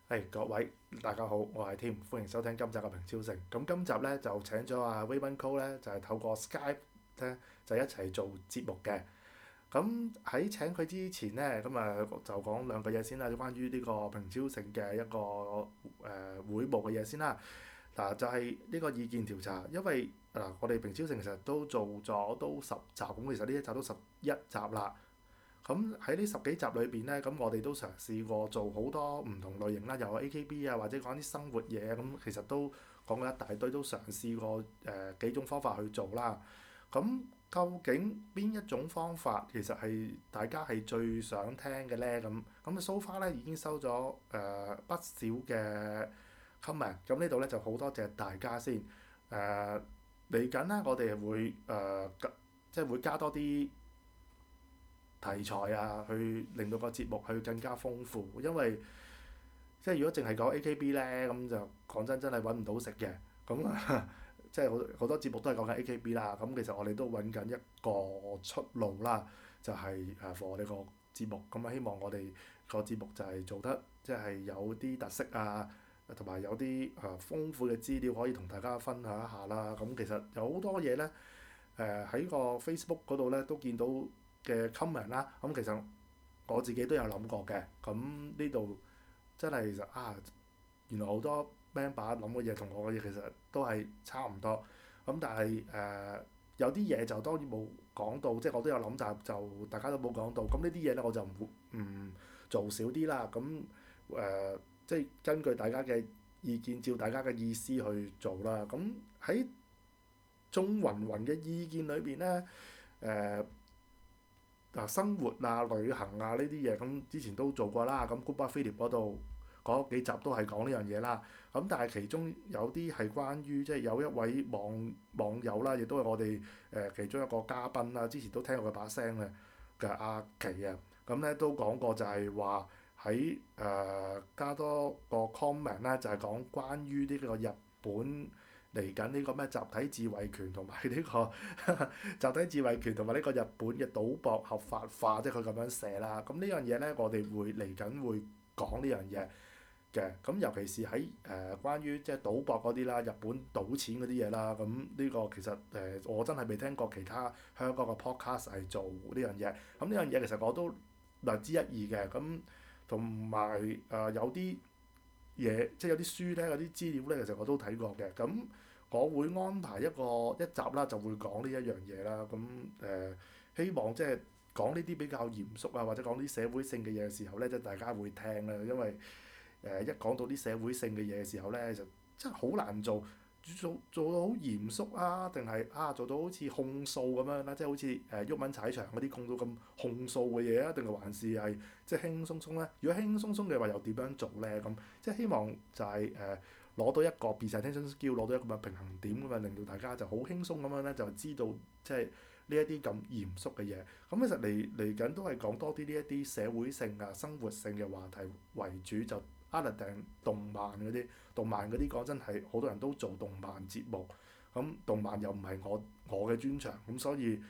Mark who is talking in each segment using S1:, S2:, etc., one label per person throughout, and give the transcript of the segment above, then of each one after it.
S1: 各位大家好，我係 Tim，歡迎收聽今集嘅平超城。咁今集咧就請咗阿 Raymond Cole 咧，就係透過 Skype 咧就一齊做節目嘅。咁喺請佢之前咧，就講兩句嘢先啦，關於呢個平超城嘅一個會務嘅嘢先啦。嗱，就係呢個意見調查，因為我哋平超城其實都做咗都10集，咁其實呢一集都11集啦。咁喺呢10幾集裏邊咧，咁我哋都嘗試過做好多唔同類型啦，又有 AKB 啊，或者講啲生活嘢，咁其實都講過一大堆，都嘗試過幾種方法去做啦。咁究竟邊一種方法其實係大家係最想聽嘅咧？咁so far咧已經收咗不少嘅 comment，咁呢度咧就好多謝大家先。嚟緊咧，我哋會即係會加多啲題材啊，去令到個節目去更加豐富。因為即係如果淨係講 AKB 咧，咁就講真係揾唔到食嘅。咁即係好多節目都係講緊 AKB 啦。咁其實我哋都揾緊一個出路啦，就係for 我哋個節目。咁希望我哋個節目就係做得即係有啲特色啊，同埋有啲豐富嘅資料可以同大家分享一下啦。咁其實有好多嘢咧，喺個 Facebook 嗰度咧都見到嘅 comment 啦。咁其實我自己都有諗過嘅。咁呢度真係其實原來好多 member 諗嘅嘢同我嘅嘢其實都係差唔多。咁但係有啲嘢就當然冇講到，即係我都有諗，但係就大家都冇講到。咁呢啲嘢咧我就唔做少啲啦。咁即係根據大家嘅意見，照大家嘅意思去做啦。咁喺眾芸芸嘅意見裏邊咧，生活啊、旅行啊呢啲嘢，咁之前都做過啦。咁 Goodbye Philip 嗰度嗰幾集都係講呢樣嘢啦。咁但係其中有啲係關於即係有一位網友啦，亦都係我哋其中一個嘉賓啦。之前都聽過佢把聲嘅阿琪啊，咁咧都講過就係話喺加多個 comment 啦，就係講關於呢個日本嚟緊呢個咩集體自衛權同埋呢個集體自衛權同埋呢個日本嘅賭博合法化，即係佢咁樣寫啦。咁呢樣嘢咧，我哋會嚟緊會講呢樣嘢嘅。咁尤其是喺關於即係賭博嗰啲啦，日本賭錢嗰啲嘢啦。咁呢個其實我真係未聽過其他香港嘅 podcast 係做呢樣嘢。咁呢樣嘢其實我都略知一二嘅。咁同埋有啲嘢，即係有啲書咧，有啲資料咧，其實我都睇過嘅。咁我會安排一集啦，就會講呢一樣嘢啦。咁希望即係講呢啲比較嚴肅啊，或者講啲社會性嘅嘢嘅時候咧，即係大家會聽啦。因為一講到啲社會性嘅嘢嘅時候咧，就真係好難做到好嚴肅啊，定係做到好似控訴咁樣啦，即係好似鬱文踩場嗰啲控到咁控訴嘅嘢啊，定係還是係即係輕輕鬆鬆咧？如果輕輕鬆鬆嘅話，又點樣做咧？咁即係希望就係攞到一個 presentation skill，攞到一個平衡點咁啊，令到大家就好輕鬆咁樣咧，就知道即係呢一啲咁嚴肅嘅嘢。咁其實嚟緊都係講多啲呢一啲社會性啊、生活性嘅話題為主，就other than動漫嗰啲。動漫嗰啲講真係好多人都做動漫節目，咁動漫又唔係我嘅專長，咁所以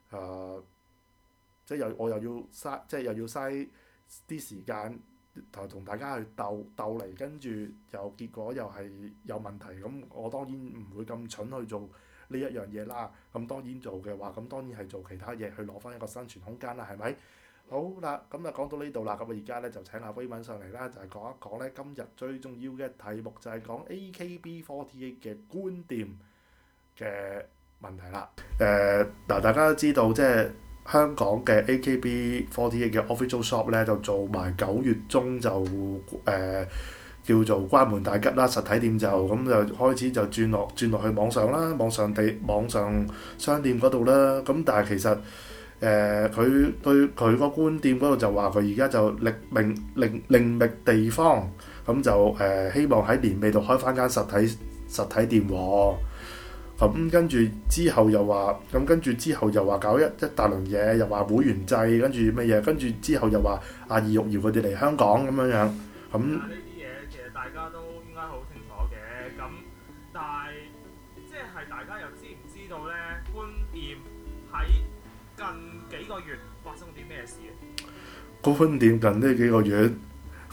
S1: 即係我又要嘥啲時間同大家去鬥嚟，跟住又結果又係有問題。咁我當然唔會咁蠢去做呢一樣嘢啦。咁當然做嘅話，咁當然係做其他嘢去攞翻一個生存空間啦，係咪？好啦，咁就講到呢度啦。咁而家咧就請阿威文上嚟啦，就係講一講咧今日最重要嘅題目，就係講 AKB48 嘅觀點嘅問題啦。大家都知道即係香港嘅 AKB48 嘅 official shop 咧，就做埋9月中就叫做關門大吉啦。實體店就開始就轉落去網上啦，網上商店嗰度啦。咁但係其實佢對佢個觀店嗰度就話佢而家就另覓地方，咁就希望喺年尾度開翻間實體店喎。咁跟住之後又話搞一大輪嘢，又話會員制，跟住乜嘢，跟住之後又話阿二玉瑤佢哋嚟香港咁樣。咁
S2: 呢啲嘢其實大家都應該好清楚嘅。咁但係即係大家又知唔知道咧？觀店喺近幾個月發生啲咩事咧？
S1: 觀店近呢幾個月，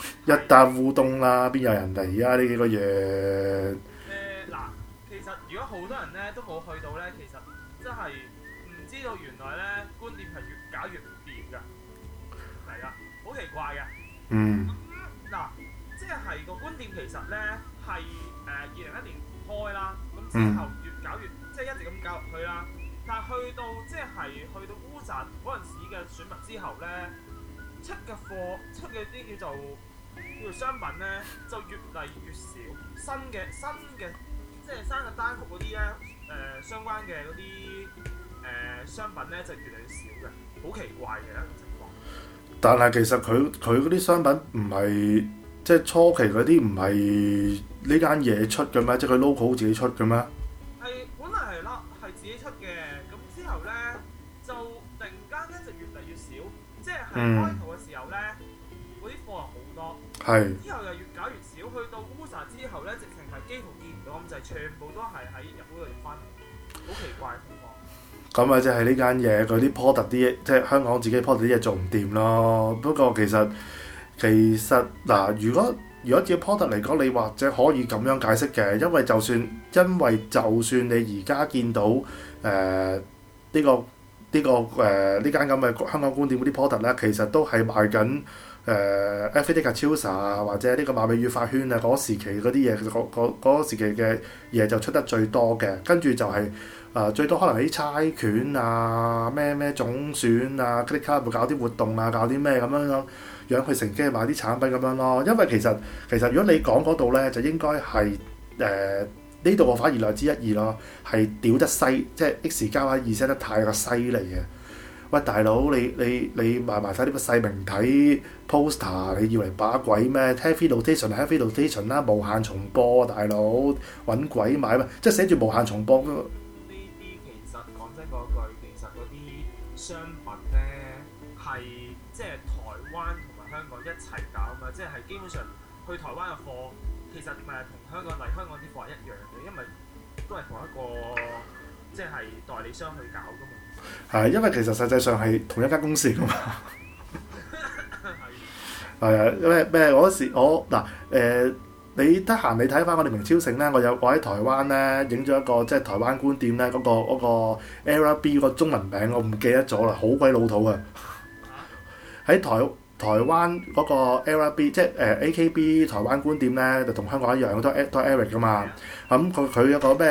S1: 一打烏冬啦，邊有人嚟啊？呢幾個月
S2: 嗱，其實如果好多人咧都冇去到咧，其實真係唔知道原來咧觀店係越搞越唔掂㗎，係啊，好奇怪嘅。
S1: 嗯
S2: 嗱，即係個觀店其實咧係2021年開啦，咁之後越搞越即係一直咁搞入去啦。但係去到去到烏澤嗰陣時嘅選物之後咧，出嘅貨出嘅啲叫做商品咧就越嚟越少，新嘅即係新嘅單曲嗰啲咧相關嘅嗰啲商品咧就越嚟越少嘅，好奇怪嘅一個情況。
S1: 但係其實佢嗰啲商品唔係即係初期嗰啲唔係呢間嘢出嘅咩？即係佢 logo 自己出嘅咩？
S2: 係本來係啦，係自己出嘅，咁之後咧就突然間咧就越嚟越少，即係開頭嘅時候咧嗰啲貨係好多，
S1: 係。
S2: 之後又越搞越少，去到烏薩之後咧，直情係幾乎見唔到咁滯，全部都係喺日本度入翻嚟，好奇怪嘅情況。
S1: 咁咪即係呢間嘢嗰啲 product 啲嘢，即係香港自己 product 啲嘢做唔掂咯。不過其實嗱，如果照 product 嚟講，你或者可以咁樣解釋嘅，因為就算你而家見到呢間咁嘅香港觀店嗰啲 product 咧，其實都係賣緊FAD Kachusa 啊，或者呢個馬尾羽髮圈啊嗰時期嗰啲嘢，嗰時期嘅嘢就出得最多嘅，跟住就係、最多可能啲猜拳啊、咩總選啊、嗰啲卡會搞啲活動啊、搞啲咩咁樣去乘機買啲產品咁樣咯。因為其實如果你講嗰度咧，就應該係呢度我反而略知一二咯，係屌得犀，即係 X 加 Y 2 set 得太過犀利嘅。喂，大佬你賣埋晒啲乜細明體 poster， 你以為把鬼咩 ？Heavy rotation 啦，無限重播，大佬揾鬼買咩？即係寫住無限重播。
S2: 呢啲其實講真嗰句，其實嗰啲商品咧係即係台灣同埋香港一齊搞啊嘛，即係基本上去台灣嘅貨其實咪係同香港啲貨係一樣嘅，因為都係同一個即係代理商去搞噶嘛。
S1: 係，因為其實實際上係同一間公司嚟噶嘛。係啊，咩嗰時你得閒你睇翻我哋明超盛咧，我喺台灣咧影咗一個即係台灣觀店咧嗰個 Era B 個中文名我唔記得咗啦，好鬼老土啊！喺台灣嗰個 Era B 即係AKB 台灣觀店咧，就同香港一樣都係 Eric 噶嘛。咁佢有個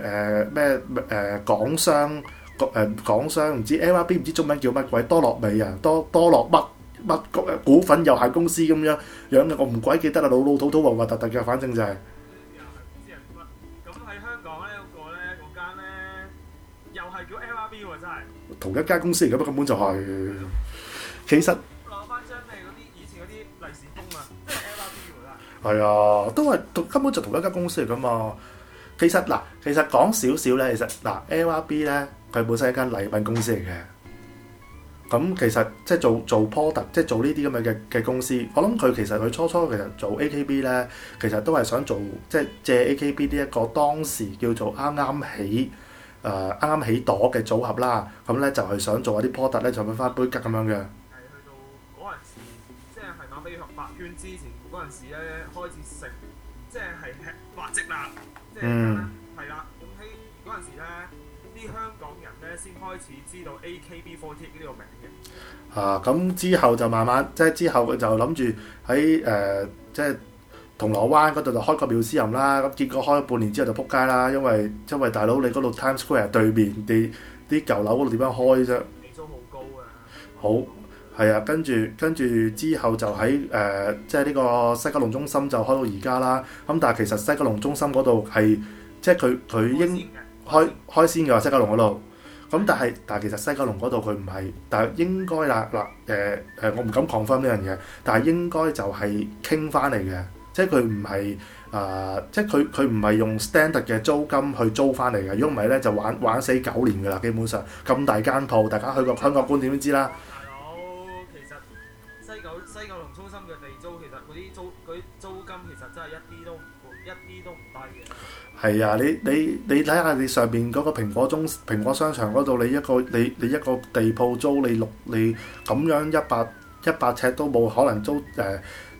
S1: 港商唔知 LRB 唔知中文叫乜鬼多樂美啊，多樂乜股份有限公司咁樣嘅，我唔鬼記得啦，老土核核突突嘅，反正就係。
S2: 又係唔知人乜。咁喺香港咧嗰間咧，又係叫 LRB 喎，真係。
S1: 同一間公司嚟嘅，根本就係。其實。
S2: 攞翻張你嗰啲以前嗰啲利是封啊，即係 LRB 喎，真係。
S1: 係啊，都係根本就同一間公司嚟噶嘛。其實講少少咧，其實LRB 咧。佢本身係一間禮品公司嚟嘅，咁其實即係做 product， 即係做呢啲咁嘅公司。我諗佢其實初其實做 AKB 咧，其實都係想做即係借 AKB 呢一個當時叫做啱啱起朵嘅組合啦。咁咧就係想做一啲 product 咧，就揾翻杯吉咁樣嘅。
S2: 係去到嗰陣時，即係馬尾發圈之前嗰陣時咧，開始食即係吃發跡啦，即係係啦。咁喺嗰陣時咧。香港人咧先開始知道 AKB48呢個名嘅。
S1: 咁之後就慢慢，即係之後就諗住喺即係銅鑼灣嗰度就開個廟私人啦。咁結果開咗半年之後就撲街啦，因為大佬你嗰度 Times Square 對面啲舊樓嗰度點樣開啫？
S2: 地租好高啊！
S1: 好係啊，跟住之後就喺即係呢個西九龍中心就開到而家啦。咁但係其實西九龍中心嗰度係即係佢應開先嘅話，西九龍嗰度，咁但係其實西九龍嗰度佢唔係，但係應該啦我唔敢 confirm 呢樣嘢，但係應該就係傾翻嚟嘅，即係佢唔係即係佢唔係用 standard 嘅租金去租翻嚟嘅，如果唔係咧就玩死9年㗎啦，基本上咁大間鋪，大家去過香港觀店都知啦。
S2: 大佬，其實西九龍中心嘅地租其實嗰啲租金其實真係一啲都唔低嘅。
S1: 係啊，你睇下你上邊嗰個蘋果商場嗰度，你一個地鋪租你咁樣100尺都冇可能租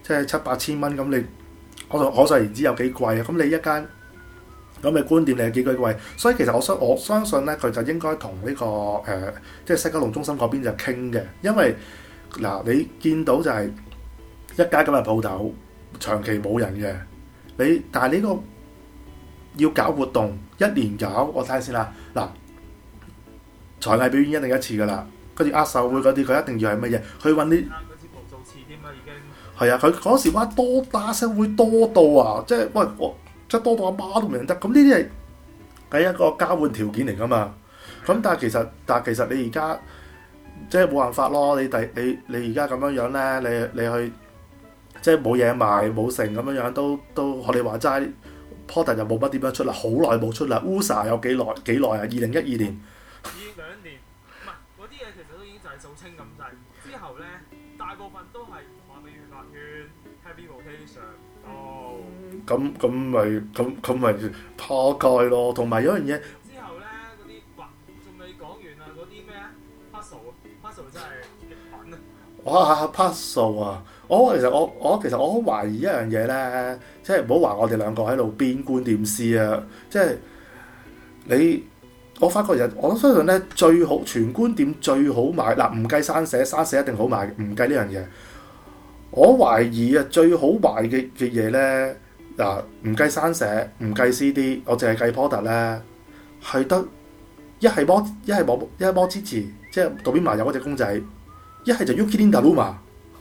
S1: 即係7、8千蚊，咁你可想而知有幾貴啊！咁你一間咁嘅觀店你係幾鬼貴，所以其實我相信咧，佢就應該同呢個即係西九龍中心嗰邊就傾嘅，因為嗱你見到就係一間咁嘅鋪頭長期冇人嘅，但係呢個要搞活動一年搞，我睇下先啦。嗱，才藝表演一定一次㗎啦，跟住握手會嗰啲佢一定要係乜嘢？去揾啲
S2: 做次添啦，已經
S1: 係啊！佢嗰時話多打聲會多到啊，即係喂我。即係多到阿媽都唔認得，咁呢啲係一個交換條件嚟㗎嘛。咁但係其實你而家即係冇辦法咯。你而家咁樣樣咧，你去即係冇嘢賣冇成咁樣樣都學你話齋 ，Porter 就冇乜點樣出啦，好耐冇出啦。USA 有幾耐啊？2012年。
S2: 2、2年，唔係嗰啲嘢其實都已經就係掃清咁滯。之後咧，大部分都係話美元發券 Happy Rotation 哦。
S1: 咁咪破蓋咯，同埋有樣嘢。
S2: 之後咧嗰啲仲未講完啊，嗰啲咩啊 puzzle 真係極品啊！
S1: 哇 puzzle 啊！其實我好懷疑一樣嘢咧，即係唔好話我哋兩個喺度邊觀點師啊！即係我發覺我相信咧最好全觀點最好買嗱，唔計山社一定好買，唔計呢樣嘢。我懷疑啊，最好買嘅嘢咧。嗱，唔計山社，唔計 CD， 我淨係計 Porter 咧，係得一係摩之字，即係渡邊麻友嗰隻公仔，一係就 Yuki Nindaluma，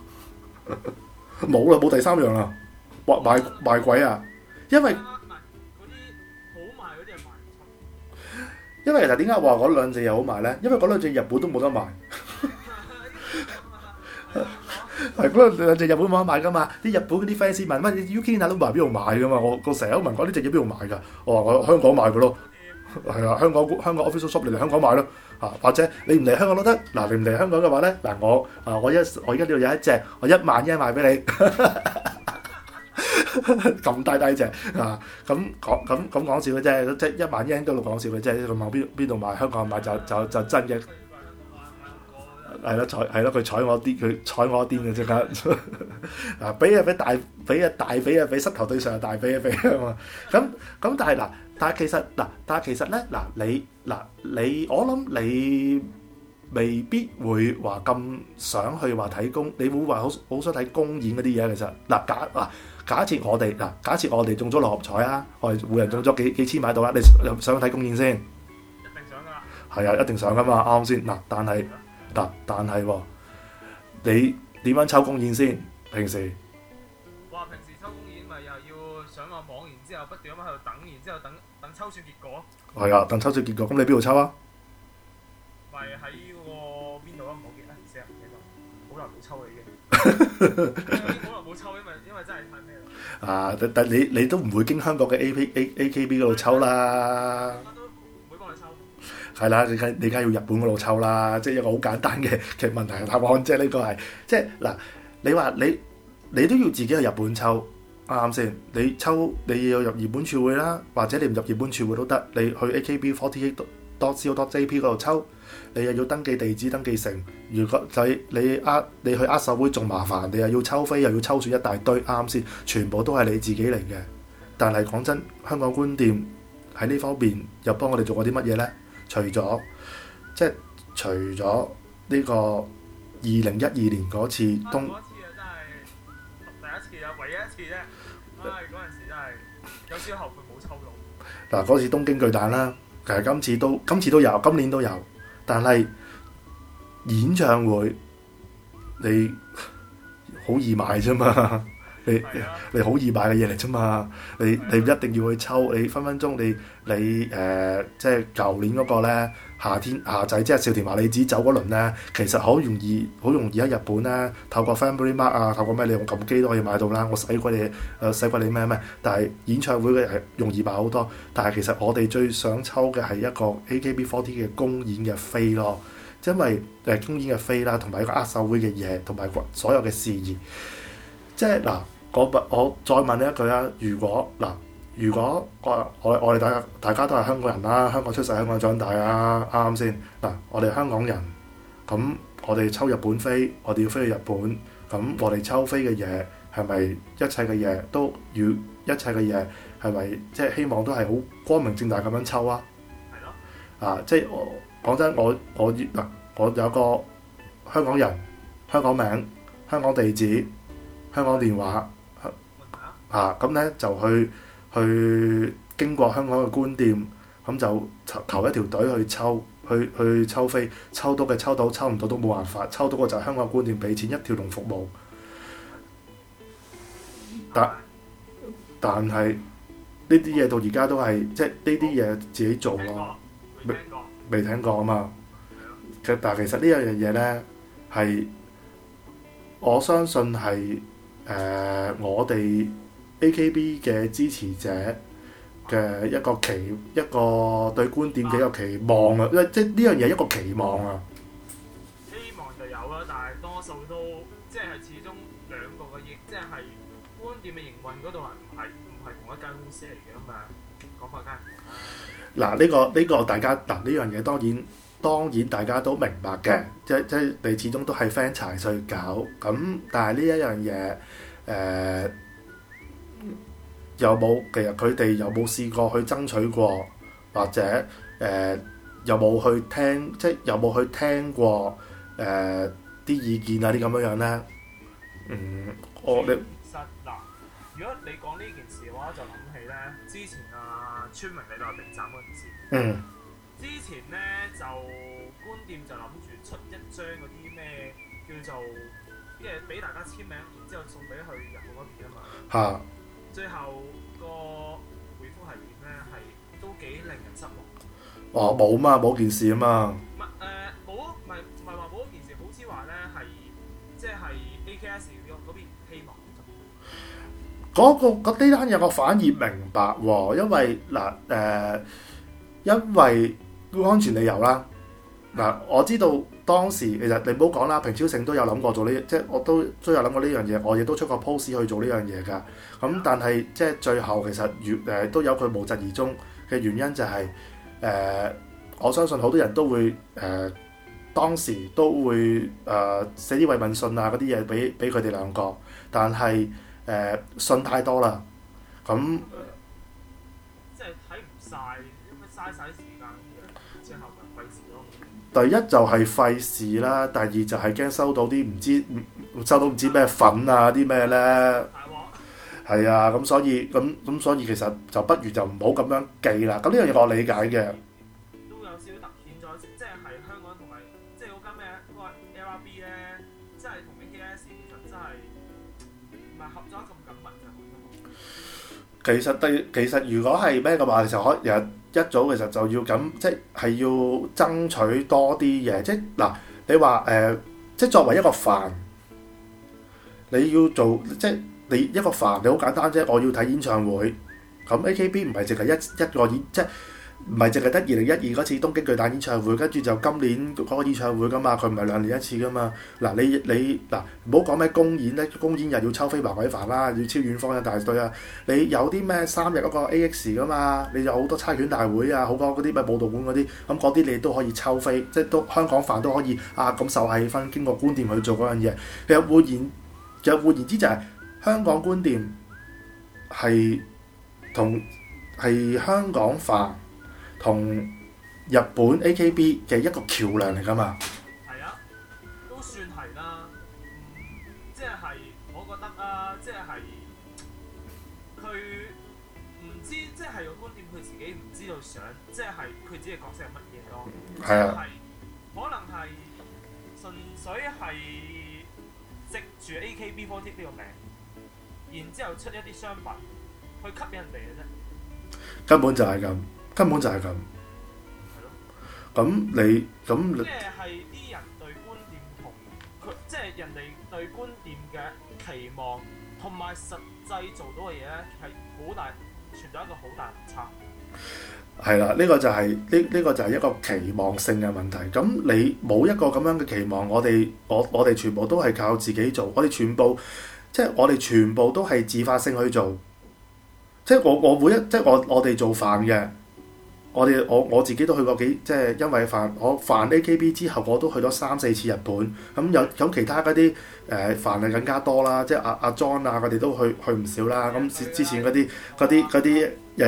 S1: 冇啦，冇第三樣啦，賣鬼啊！因為
S2: 嗰啲好賣嗰啲係賣唔出。
S1: 因為其實點解話嗰兩隻嘢好賣咧？因為嗰兩隻日本都冇得賣。係嗰兩隻日本冇得買㗎嘛？啲日本嗰啲 fans 問乜？Yuki Nindaluma 邊度買㗎嘛？我成日都問講呢隻嘢邊度買㗎？我話我香港買㗎咯，係啊，香港 official shop 你嚟香港買咯嚇，或者你唔嚟香港都得。嗱，你唔嚟香港嘅話咧，嗱我而家呢度有一隻，我1萬yen賣俾你，咁低隻啊！咁講笑嘅啫，即係1萬yen嗰度講笑嘅啫。佢問邊度買？香港買就真嘅。係咯，佢睬我啲，佢睬我啲嘅即刻。嗱，俾啊俾啊俾，膝頭對上大俾啊嘛。咁但係其實咧你我諗你未必會話咁想去話睇公，你會話好想睇公演嗰啲嘢。其實假設我哋中咗六合彩啊，我哋每人中咗幾千買到啦，你想睇公演先？
S2: 一定想㗎啦。係
S1: 啊，一定想㗎嘛，啱先嗱，但係喎，你點樣抽公演先？平時
S2: 抽公演咪又要上個網，然之後不斷咁喺度等，然之後等抽選結果。
S1: 係啊，等抽選結果。咁你邊度抽啊？
S2: 咪喺嗰個邊度啊？唔好記得，死人記得，好耐冇抽啦已經。好耐冇抽，因為真係太咩啦。
S1: 啊，但你都唔會經香港嘅 AKB 嗰度抽啦。係啦，你梗係要日本嗰度抽啦，即係一個好簡單嘅問題答案，即係呢個係即係嗱，你話你都要自己去日本抽啱先？你要入日本處會啦，或者你唔入日本處會都得，你去 AKB48.co.jp 嗰度抽，你又要登記地址、登記成。如果就你去握手會仲麻煩，你又要抽飛，又要抽選一大堆啱先，全部都係你自己嚟嘅。但係講真，香港觀店喺呢方面又幫我哋做過啲乜嘢咧？除咗呢個2012年嗰次
S2: 嗰次啊，真係第一次啊，唯一一次啫。唉，嗰陣時真係有少少後悔冇抽到。
S1: 嗱，嗰次東京巨蛋啦，其實今次都有，今年都有，但係演唱會你好易買啫嘛。你好易買嘅嘢嚟啫嘛，你唔一定要去抽，你分分鐘你即係舊年嗰個咧夏仔即係少田麻里子走嗰輪咧，其實好容易喺日本咧透過 Family Mart 啊，透過咩你用撳機都可以買到啦。我使鬼你咩？但係演唱會嘅係容易買好多，但係其實我哋最想抽嘅係一個 AKB48嘅公演嘅飛咯，因為公演嘅飛啦，同埋一個握手會嘅嘢，同埋所有嘅事宜。即係嗱，我再問你一句啊！如果我哋大家都係香港人啦，香港出世、香港長大啊，啱先嗱，我哋香港人咁，我哋抽日本飛，我哋要飛去日本，咁我哋抽飛嘅嘢係咪一切嘅嘢都要一切嘅嘢係咪即係希望都係好光明正大咁樣抽啊？
S2: 係咯。
S1: 啊，即係我講真，我有個香港人、香港名、香港地址、香港電話咁咧就去經過香港嘅官店，咁就求一條隊去抽。去抽飛，抽到嘅抽到，抽唔到都冇辦法。抽到嘅就係香港官店俾錢一條龍服務。但係呢啲嘢到而家都係即係呢啲嘢自己做咯，未聽過啊嘛。但係其實呢樣嘢咧係我相信係我哋 AKB 嘅支持者嘅一個對觀點嘅一個期望啊，即係呢樣嘢一個期望啊。
S2: 希望就有啦，但係多數都即係始終兩個嘅業，即係觀點嘅營運嗰度唔係同一間公司嚟嘅嘛，講法梗係唔同啦。
S1: 嗱呢個大家呢樣嘢當然大家都明白嘅，即係你始終都係 franchise 去搞咁，但係呢一樣嘢有冇其實佢哋有冇試過去爭取過，或者有冇去聽，即係有冇去聽過啲意見啊啲咁樣咧？
S2: 其實嗱，如果你講呢件事嘅話，就諗起咧之前村民你話明站嗰件事。之前咧就官店就諗住出一張嗰啲咩叫做即係俾大家簽名，然之後送俾去日本嗰邊啊嘛。最後個回覆係點咧？係都幾令人失望。
S1: 冇件事啊嘛。
S2: 唔係話冇件事，好似話咧係即係 AKS 嗰邊希望。
S1: 嗰呢單嘢我反而明白喎，因為因為安全理由啦。我知道當時其實你唔好講啦，平超盛都有諗過做呢，即係我都有諗過呢樣嘢，我亦都出過 post 去做呢樣嘢㗎。咁但係即係最後其實都有佢無疾而終嘅原因就係我相信好多人都會當時都會寫啲慰問信啊嗰啲嘢俾佢哋兩個，但係信太多啦，咁
S2: 即係睇唔晒，嘥曬時間，之後咪費事咯。
S1: 第一就係費事啦，第二就係驚收到啲唔知咩粉啊啲咩咧。係啊，咁所以其實就不如就唔好咁樣記啦。咁呢樣嘢我理解嘅。
S2: 都有少少突顯咗，即係香港同埋即係嗰間咩嗰個 LRB 咧，即係同 AKS 其實真係唔係合作得咁緊密嘅。其實如果係咩嘅話，其實一早其實就要咁，即係要爭取多啲嘢。即係嗱，你話即係作為一個飯，你要做即係。你一個飯，你好簡單啫。我要睇演唱會，咁 AKB 唔係淨係一個演，即係唔係淨係得2012嗰次東京巨蛋演唱會，跟住就今年嗰個演唱會噶嘛。佢唔係2年一次噶嘛。嗱你唔好講咩公演咧，公演又要抽飛麻鬼煩啦，要超遠方一大堆啊。你有啲咩3日嗰個 AX 噶嘛？你有好多差拳大會啊，好多嗰啲咩武道館嗰啲，咁嗰啲你都可以抽飛，即係都香港飯都可以咁受氣氛，經過官店去做嗰樣嘢。其實換言之就係。香港觀店係香港飯同日本 AKB 嘅一個橋梁嚟㗎嘛。 係啊，都算係啦。即係我覺得即係佢唔知，即係個觀店佢自己唔知道想，即係佢自己角色係乜嘢咯。
S1: 係啊。
S2: 可能係純粹係藉住 AKB48呢個名。然之後出一啲商品去吸引人哋嘅啫，
S1: 根本就係咁。係咯。咁
S2: 即係啲人對觀點同佢，即係人哋對觀點嘅期望同埋實際做到嘅嘢咧，係好大存在一個好大誤差。
S1: 係啦，呢個就係一個期望性嘅問題。咁你冇一個咁樣嘅期望，我哋全部都係靠自己做，我哋全部都係自發性去做。即係我哋做飯嘅， 我自己都去過幾，即係因為我煩 AKB 之後，我都去咗3-4次日本。咁其他嗰啲煩係更加多啦，即係阿 John 啊，佢哋都去唔少啦。咁之前嗰啲日日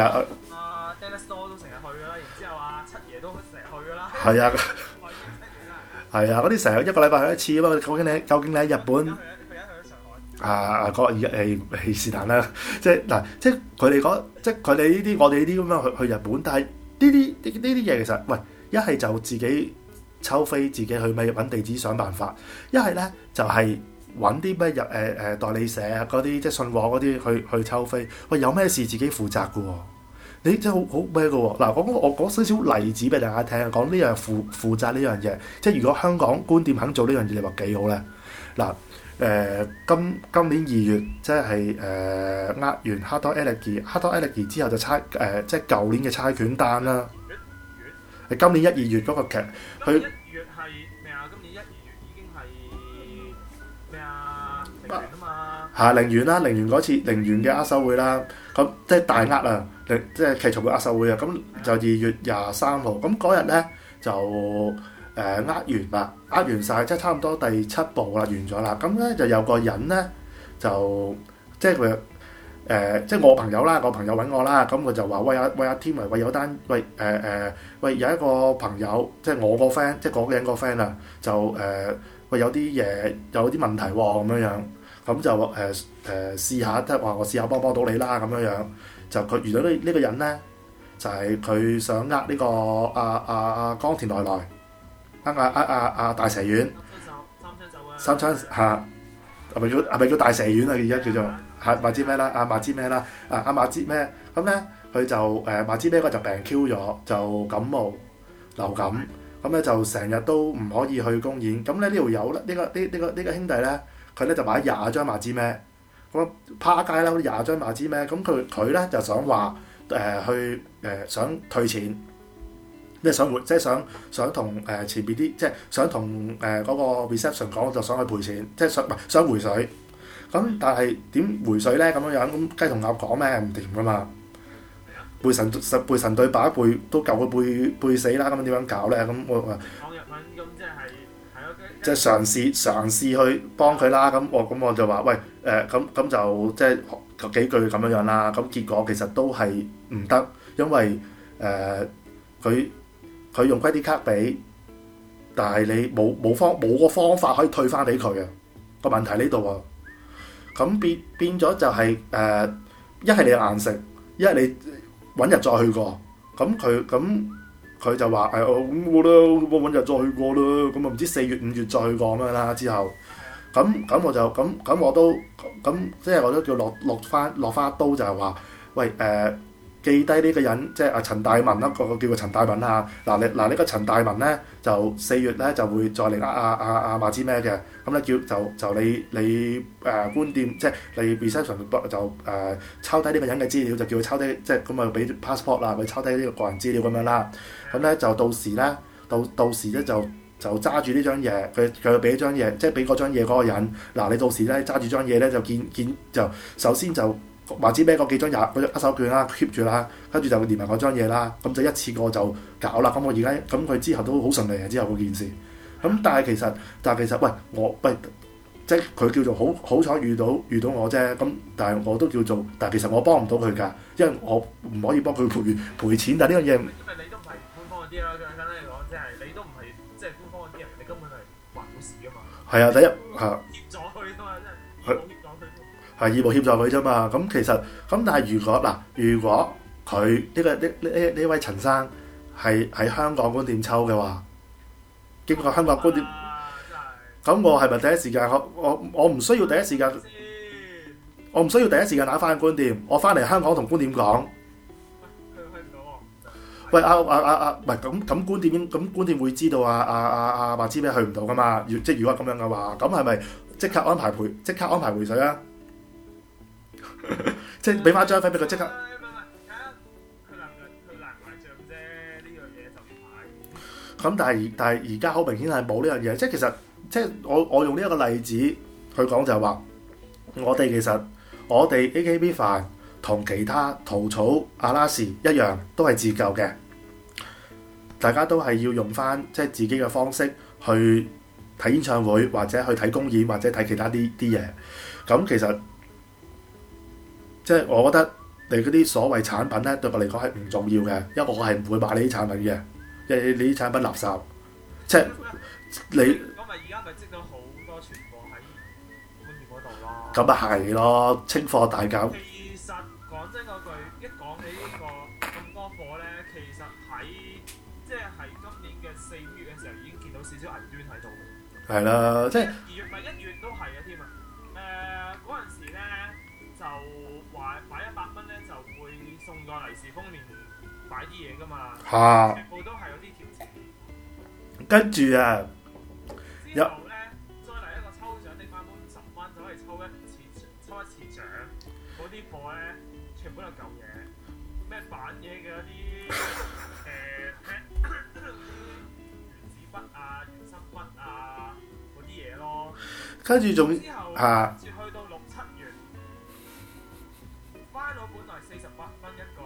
S2: Dennis 都成日去㗎啦，然之後七爺都成日去㗎啦。
S1: 係啊，係啊，嗰啲成日一個禮拜去一次啊嘛。究竟你喺日本？
S2: 佢而家去咗上海。
S1: 嗰而是但啦，即係佢哋即係佢哋呢啲，我哋呢啲咁樣去日本，但係呢啲嘢其實，喂，一係就自己抽飛，自己去咪揾地址想辦法；一係咧就係揾啲咩代理社啊嗰啲，即係信和嗰啲去抽飛。喂，有咩事自己負責嘅喎？你真係好咩嘅喎？嗱，我講少少例子俾大家聽，講呢樣負責呢樣嘢。即係如果香港官店肯做呢樣嘢，你話幾好咧？嗱。今年2月即係完 Hardcore Elegy 之後就即係舊年嘅差券單啦。係今年1-2月嗰個劇，
S2: 佢1月係咩啊？今年1-2月已經係咩啊？零元啊嘛。係
S1: 零元啦，零元嗰次零元嘅握手會啦，咁即係大握啊，即係劇場嘅握手會啊。咁就2月23號，咁嗰日咧就握完啦，握完晒，即係差唔多第7部啦，完咗啦。咁咧就有個人咧就即係佢即係我朋友啦，我朋友揾我啦，咁佢就話喂阿 Tim 啊，喂有單喂有一個朋友，即係我個 friend，即係嗰個人個 friend 啊，就喂有啲嘢有啲問題喎咁樣樣，咁就試下，即係話我試下幫到你啦咁樣樣。就佢遇到呢個人咧，就係佢想呢個阿岡田奈奈。大蛇丸，三槍嚇，係咪叫大蛇丸啊？而家叫做係馬之咩啦？馬之咩啦？馬之咩？咁咧佢就馬之咩嗰就病 Q 咗，就感冒流感，咁咧就成日都唔可以去公演。咁咧呢條友咧，呢個兄弟咧，佢咧就買20張馬之咩，咁趴街啦，嗰啲20張馬之咩，咁佢咧就想話想退錢。即係想同前邊啲，即係想同嗰個 reception 講，就想去賠錢，即係想回水。咁但係點回水咧？咁樣咁雞同鴨講咩唔掂噶嘛？背神對白背都夠佢背死啦！咁點樣搞咧？咁我話
S2: 講日文咁
S1: 即係嘗試去幫佢啦。咁我就話喂咁就即係幾句咁樣啦。咁結果其實都係唔得，因為佢用 credit card 俾，但係你冇個方法可以退翻俾佢啊！個問題呢度啊，咁變咗就係一係你硬食，一係你揾日再去過。咁佢就話咁我揾日再去過啦。咁啊唔知4月5月再去過咁樣啦。之後咁我就咁我都即係我都叫落翻一刀，就係話喂記低呢個人，即係阿陳大文啦，個叫做陳大文啊。嗱呢個陳大文咧，就4月咧就會再嚟阿馬之咩嘅。咁咧就你官店，即係你 reception 就抄低呢個人嘅資料，就叫佢抄低，即係咁啊俾 passport 啦，佢抄低呢個個人資料咁樣啦。咁咧就到時咧就揸住呢張嘢，佢俾張嘢，即係俾嗰張嘢嗰個人。嗱你到時咧揸住張嘢咧就見就首先就。話知咩嗰幾張嗰張握手券啦 keep 住啦，跟住就連埋嗰張嘢啦，咁就一次過就搞啦。咁我而家咁佢之後都好順利嘅，之後嗰件事。咁但係其實喂即係佢叫做好彩遇到我啫。咁但係我都叫做，但係其實我幫唔到佢㗎，因為我唔可以幫佢賠錢。但係呢樣嘢，
S2: 因為你都唔係官方嗰啲啦，簡單嚟講，即係你都唔係即係官方嗰啲人，你根本係還到事㗎嘛。係
S1: 啊，第一嚇
S2: 協助佢㗎嘛，即係
S1: 係義務協助佢啫嘛。咁其實但係如果佢呢位陳生係喺香港官店抽嘅話，經過香港官店，咁我係咪第一時間我唔需要第一時間，我唔需要第一時間打翻官店，我翻嚟香港同官店講。喂唔係咁官店會知道話知咩去唔到噶嘛？即係如果咁樣嘅話，咁係咪即刻安排回水啊？即係俾翻張飛俾佢即刻。
S2: 佢難買帳啫，呢樣嘢就唔係。
S1: 咁但係而家好明顯係冇呢樣嘢，即係其實即係我用呢一個例子去講就係話，我哋 AKB 飯同其他稻草阿拉士一樣，都係自救嘅。 大家都係要用翻即係自己嘅方式去睇演唱會，或者去睇公演，或者睇其他啲嘢。咁其實即係我覺得你嗰啲所謂產品咧，對我嚟講係唔重要嘅，因為我係唔會買你啲產品嘅，因為你啲產品垃圾。即係你
S2: 咁咪而家咪積咗好多存貨喺官店嗰度咯。
S1: 咁咪係咯，清貨大減。
S2: 其實講真嗰句，一講起呢個咁多貨咧，其實喺即係今年嘅4、5月嘅時候已經見到少少危端喺度。
S1: 係啦，即係
S2: 2月咪1月都係嘅添啊！嗰陣時咧就話買100蚊咧就會送個利是封面擺啲嘢㗎嘛，
S1: 嚇。
S2: 全部都係有啲貼紙。
S1: 跟住啊，
S2: 之後咧再嚟一個抽獎，你買滿50蚊就可以抽一次獎。嗰啲貨咧全部都係舊嘢，咩版嘢嘅嗰啲咩原子筆啊、原生筆啊嗰啲嘢咯。
S1: 跟住仲
S2: 之後
S1: 嚇
S2: 去到6、7月，Vinyl本來48蚊一個，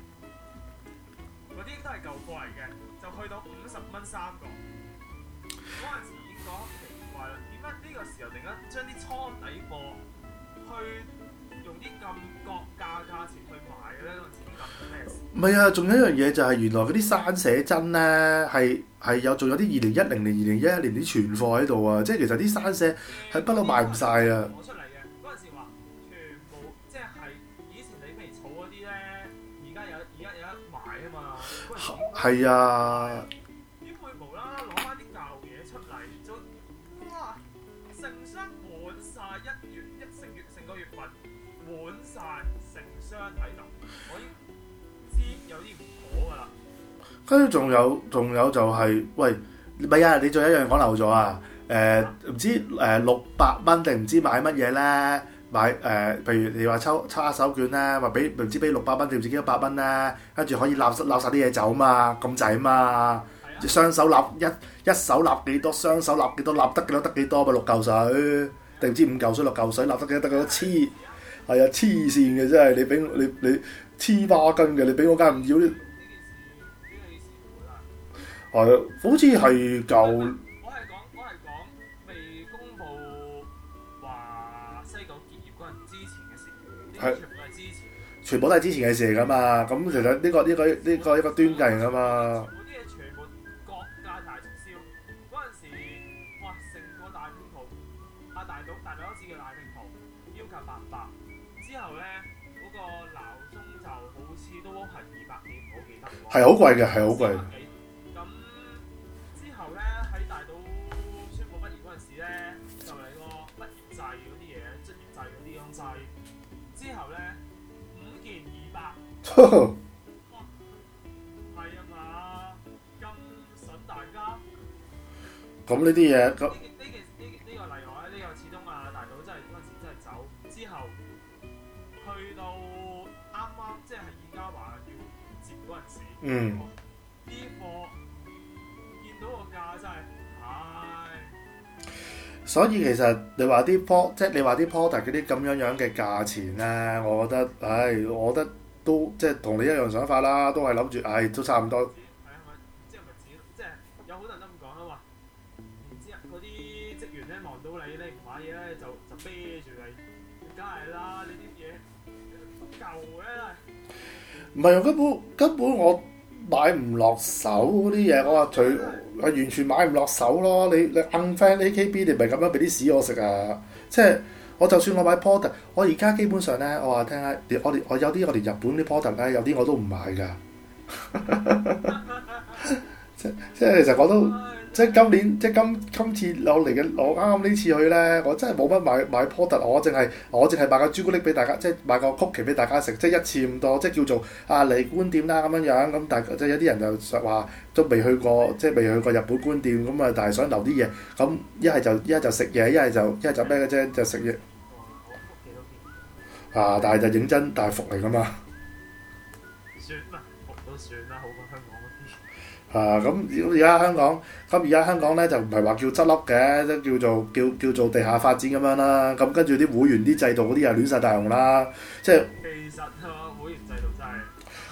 S2: 嗰啲都係舊貨嚟嘅，就去到50蚊3個。嗰陣時已經講奇怪啦，點解呢個時候突然間將啲倉底貨去用啲咁割價價錢去賣嘅咧？嗰陣時點解咩事？
S1: 唔係啊，仲有一樣嘢就係原來嗰啲山寫真咧係有仲有啲2010年、2011年啲存貨喺度啊！即係其實啲山寫係不嬲賣唔晒啊！
S2: 攞出嚟嘅嗰陣時話全部即係以前你未儲嗰啲咧，而家有得買啊嘛。
S1: 係啊，
S2: 點會無啦啦攞翻啲舊嘢出嚟？就哇，成箱滿晒，成個月份滿晒，成箱喺度，我已經知有啲唔妥㗎啦。
S1: 跟住仲有就係、喂，唔係啊！你仲有一樣講漏咗啊！唔知600蚊定唔知買乜嘢咧？買譬如你話抽下手券咧，話唔知俾600蚊定唔知幾多百蚊咧，跟住可以攬晒啲嘢走嘛，咁滯嘛。雙手攬一手攬幾多，雙手攬幾多，攬得幾多得幾多咪6嚿水，定唔知5嚿水6嚿水，攬得幾多得幾多黐，係啊，黐線嘅真係，你俾你黐孖筋嘅，你俾我梗係唔要呢？係啊，好似係舊。
S2: 我係講未公佈話西九結業嗰陣之前嘅事，呢啲全部都係之前。
S1: 全部都係之前嘅事嚟㗎嘛，咁其實呢個一個端倪嚟㗎嘛。
S2: 嗰啲嘢全部割價大促銷，嗰陣時哇成個大拼圖，大佬嗰次嘅大拼圖要求800，之後咧嗰個鬧鐘就好似都係200幾，唔好記得喎。
S1: 係好貴嘅，係好貴。
S2: 咁之後咧喺大島宣布畢業嗰陣時咧，就嚟個畢業制嗰啲嘢，職業制嗰啲東西。之後咧5件200。係啊嘛，咁筍大家。
S1: 咁呢啲嘢咁
S2: 呢個例外咧，呢個始終大島真係嗰陣時真係走，之後去到啱即係而家話要接嗰陣時，啲貨見到個價真係，
S1: 所以其實你話啲即係你話啲 product 嗰啲咁樣嘅價錢咧，我覺得，我覺得都即係同你一樣想法啦，都係諗住，都差唔多。
S2: 係啊，即係有好多人都咁講啦，話唔知嗰啲職員咧望到你唔買嘢咧，就啤住你，梗係啦，你啲嘢舊咧。
S1: 唔係根本我買唔落手嗰啲嘢，我話係完全買唔落手咯。你硬 friend AKB，你咪咁樣俾啲屎我食啊！即係我就算我買 product，我而家基本上咧，我話聽下，我有啲我連日本啲 product 咧，有啲我都唔買㗎。即係其實我都即係今年即係今次我啱啱呢次去咧，我真係冇乜買 product，我淨係買個朱古力俾大家，即係買個曲奇俾大家食，即係一次咁多，即係叫做嚟觀店啦咁樣咁，但係即係有啲人就話都未去過，即係未去過日本觀店咁啊，但係想留啲嘢，咁一係就食嘢，一係就咩嘅啫，就食嘢。但係就認真大福嚟㗎嘛。
S2: 算啦，服都算啦，好過香港嗰啲。
S1: 咁而家香港咧就唔係話叫執笠嘅，即叫做地下發展咁樣啦。咁跟住啲會員啲制度嗰啲又亂晒大龍啦，即係。
S2: 其實會員制度真係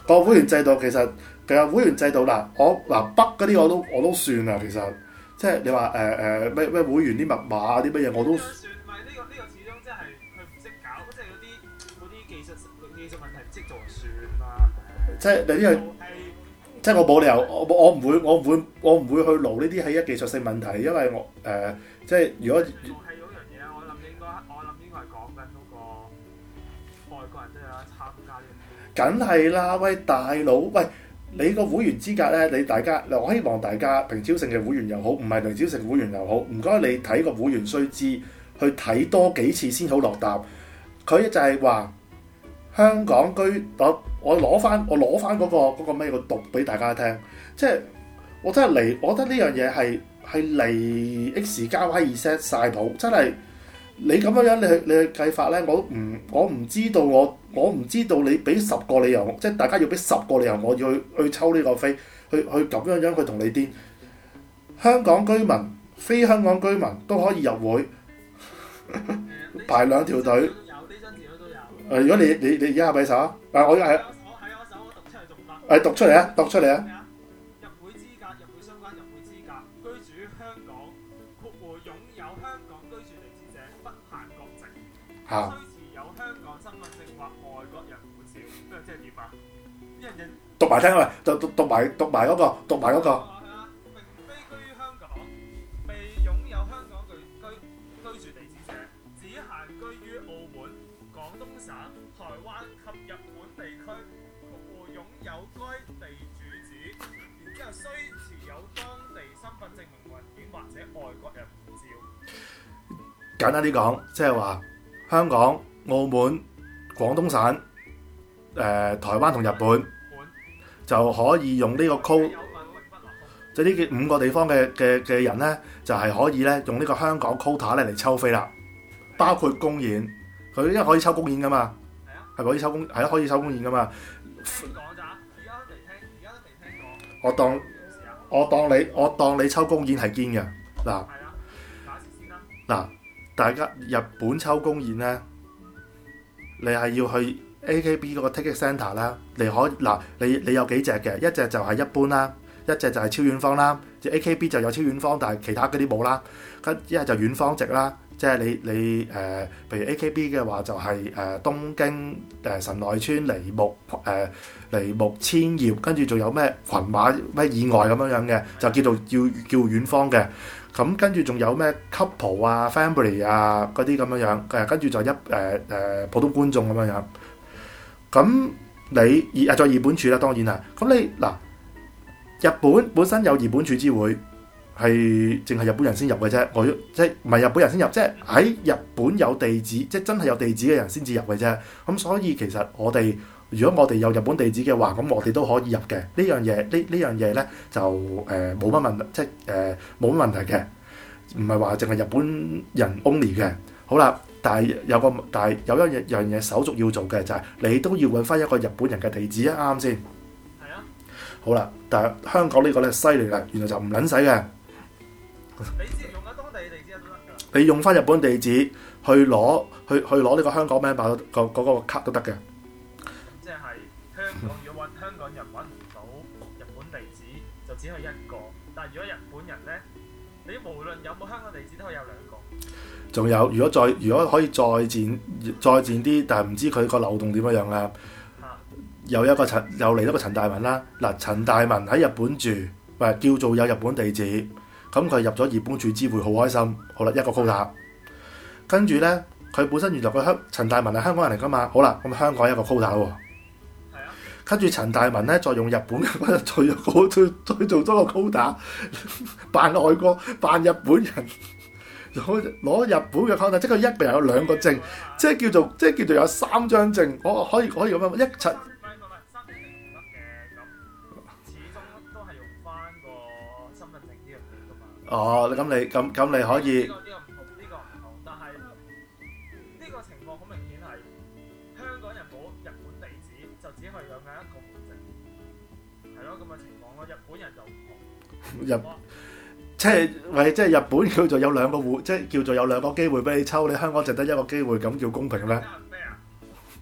S1: 個會員制度其實會員制度北嗰啲我都算啦，其實即係你話咩會員啲密碼啲乜嘢我都。
S2: 算，唔係呢個始終即係佢唔識搞，即係嗰啲技術問題唔識做就算啦。
S1: 即係你呢樣，即係我冇理由，我唔會去勞呢啲係一技術性問題，因為我即係如果
S2: 係嗰樣嘢，我諗應該係講緊嗰個外國人都有得參加呢個。
S1: 梗係啦，喂大佬，喂你個會員資格咧，我希望大家平超性嘅會員又好，唔係平超性會員又好，唔該你睇個會員須知，去睇多幾次先好落答。佢就係話香港居，我攞翻嗰個咩個讀俾大家聽，即係我覺得呢樣嘢係嚟 X 加 Y Z 晒譜，真係你咁樣你去計法咧，我唔知道我唔知道你俾10個理由，即係大家要俾10個理由，我要去抽呢個飛，去咁樣去同你癲。香港居民、非香港居民都可以入會，排2條隊。
S2: 有呢張字都有。
S1: 如果你而家係咪手啊？我係
S2: 我讀出嚟仲得。
S1: 讀出嚟啊！讀出嚟啊！
S2: 入會資格、入會相關入會資格，居住香港（括弧擁有香港居住地址者，不限國籍）。須持有香港身份證或外國人護照。即係點啊？呢樣嘢
S1: 讀埋聽啊！讀埋嗰個。
S2: 並非居於香港，未擁有香港居住地址者，只限居於澳門、廣東省、台灣及日本地區（括弧擁有該地住址）。然之後須持有當地身份證明文件或者外國人護照。
S1: 簡單啲講，即係話香港、澳門、廣東省、台灣同日本就可以用呢個 code，即係呢5個地方嘅人咧，就係可以咧用呢個香港 quota 咧嚟抽飛啦，包括公演，佢因為可以抽公演噶嘛，係可以抽公演噶嘛。
S2: 聽講咋？而家都未聽過。
S1: 我當你抽公演係堅嘅嗱。嗱，大家日本抽公演咧，你係要去 AKB 嗰個 ticket centre 啦，你有幾隻嘅，一隻就係一般啦，一隻就係超遠方啦，即係 AKB 就有超遠方，但係其他嗰啲冇啦。一係就遠方席啦，即係你譬如 AKB 嘅話就係東京神奈川梨木千葉，跟住仲有咩群馬咩以外咁樣嘅，就叫遠方嘅。咁跟住仲有咩 couple 啊、family 啊嗰啲咁樣，跟住就普通觀眾咁樣。咁你再二本處啦，當然啦。咁你嗱，日本本身有二本處之會，係淨係日本人先入嘅啫。即係唔係日本人先入，即係喺日本有地址，即係真係有地址嘅人先至入嘅啫。咁所以其實如果我哋有日本地址嘅話，咁我哋都可以入嘅。呢樣嘢咧就冇乜問題，即係冇乜問題嘅，唔係話淨係日本人 only 嘅。好啦，但係有一樣嘢手續要做嘅就係你都要揾翻一個日本人嘅地址啊，啱先？
S2: 係啊。
S1: 好啦，但係香港呢個咧犀利啦，原來就唔撚使嘅。
S2: 你只要用緊當地地址就得㗎。
S1: 你用翻日本地址去攞呢個香港名碼嗰個卡都得嘅。
S2: 即係如果香港人揾唔到日本地址，就只係一個。但係如果日本人咧，你無論有冇香港地址都可以有2個。
S1: 仲有，如果可以再賤啲，但係唔知佢個漏洞點樣啦。又嚟咗個陳大文啦。嗱，陳大文喺日本住，叫做有日本地址，咁佢入咗二本處之會，好開心。好啦，一個 quota。跟住咧，佢本身原來陳大文係香港人嚟㗎嘛。好啦，咁香港一個 quota 喎。跟住陳大文咧，再用日本嘅再做多個 quota， 扮外國扮日本人。攞日本嘅 quota， 即係佢一個人有2個證，即係叫做有3張證，我可以咁樣一齊。
S2: 唔係3張證唔得嘅，咁始終都係用翻個身份證呢樣嘢㗎嘛。
S1: 哦，咁你可以。
S2: 呢個唔同，但係呢個情況好明顯係香港人冇日本地址，就只可以有緊一個戶籍，係咯咁嘅情況咯。日本人就唔同。
S1: 即係日本叫做有2個戶，即係叫做有2個機會俾你抽，你香港淨得1個機會，咁叫公平咩？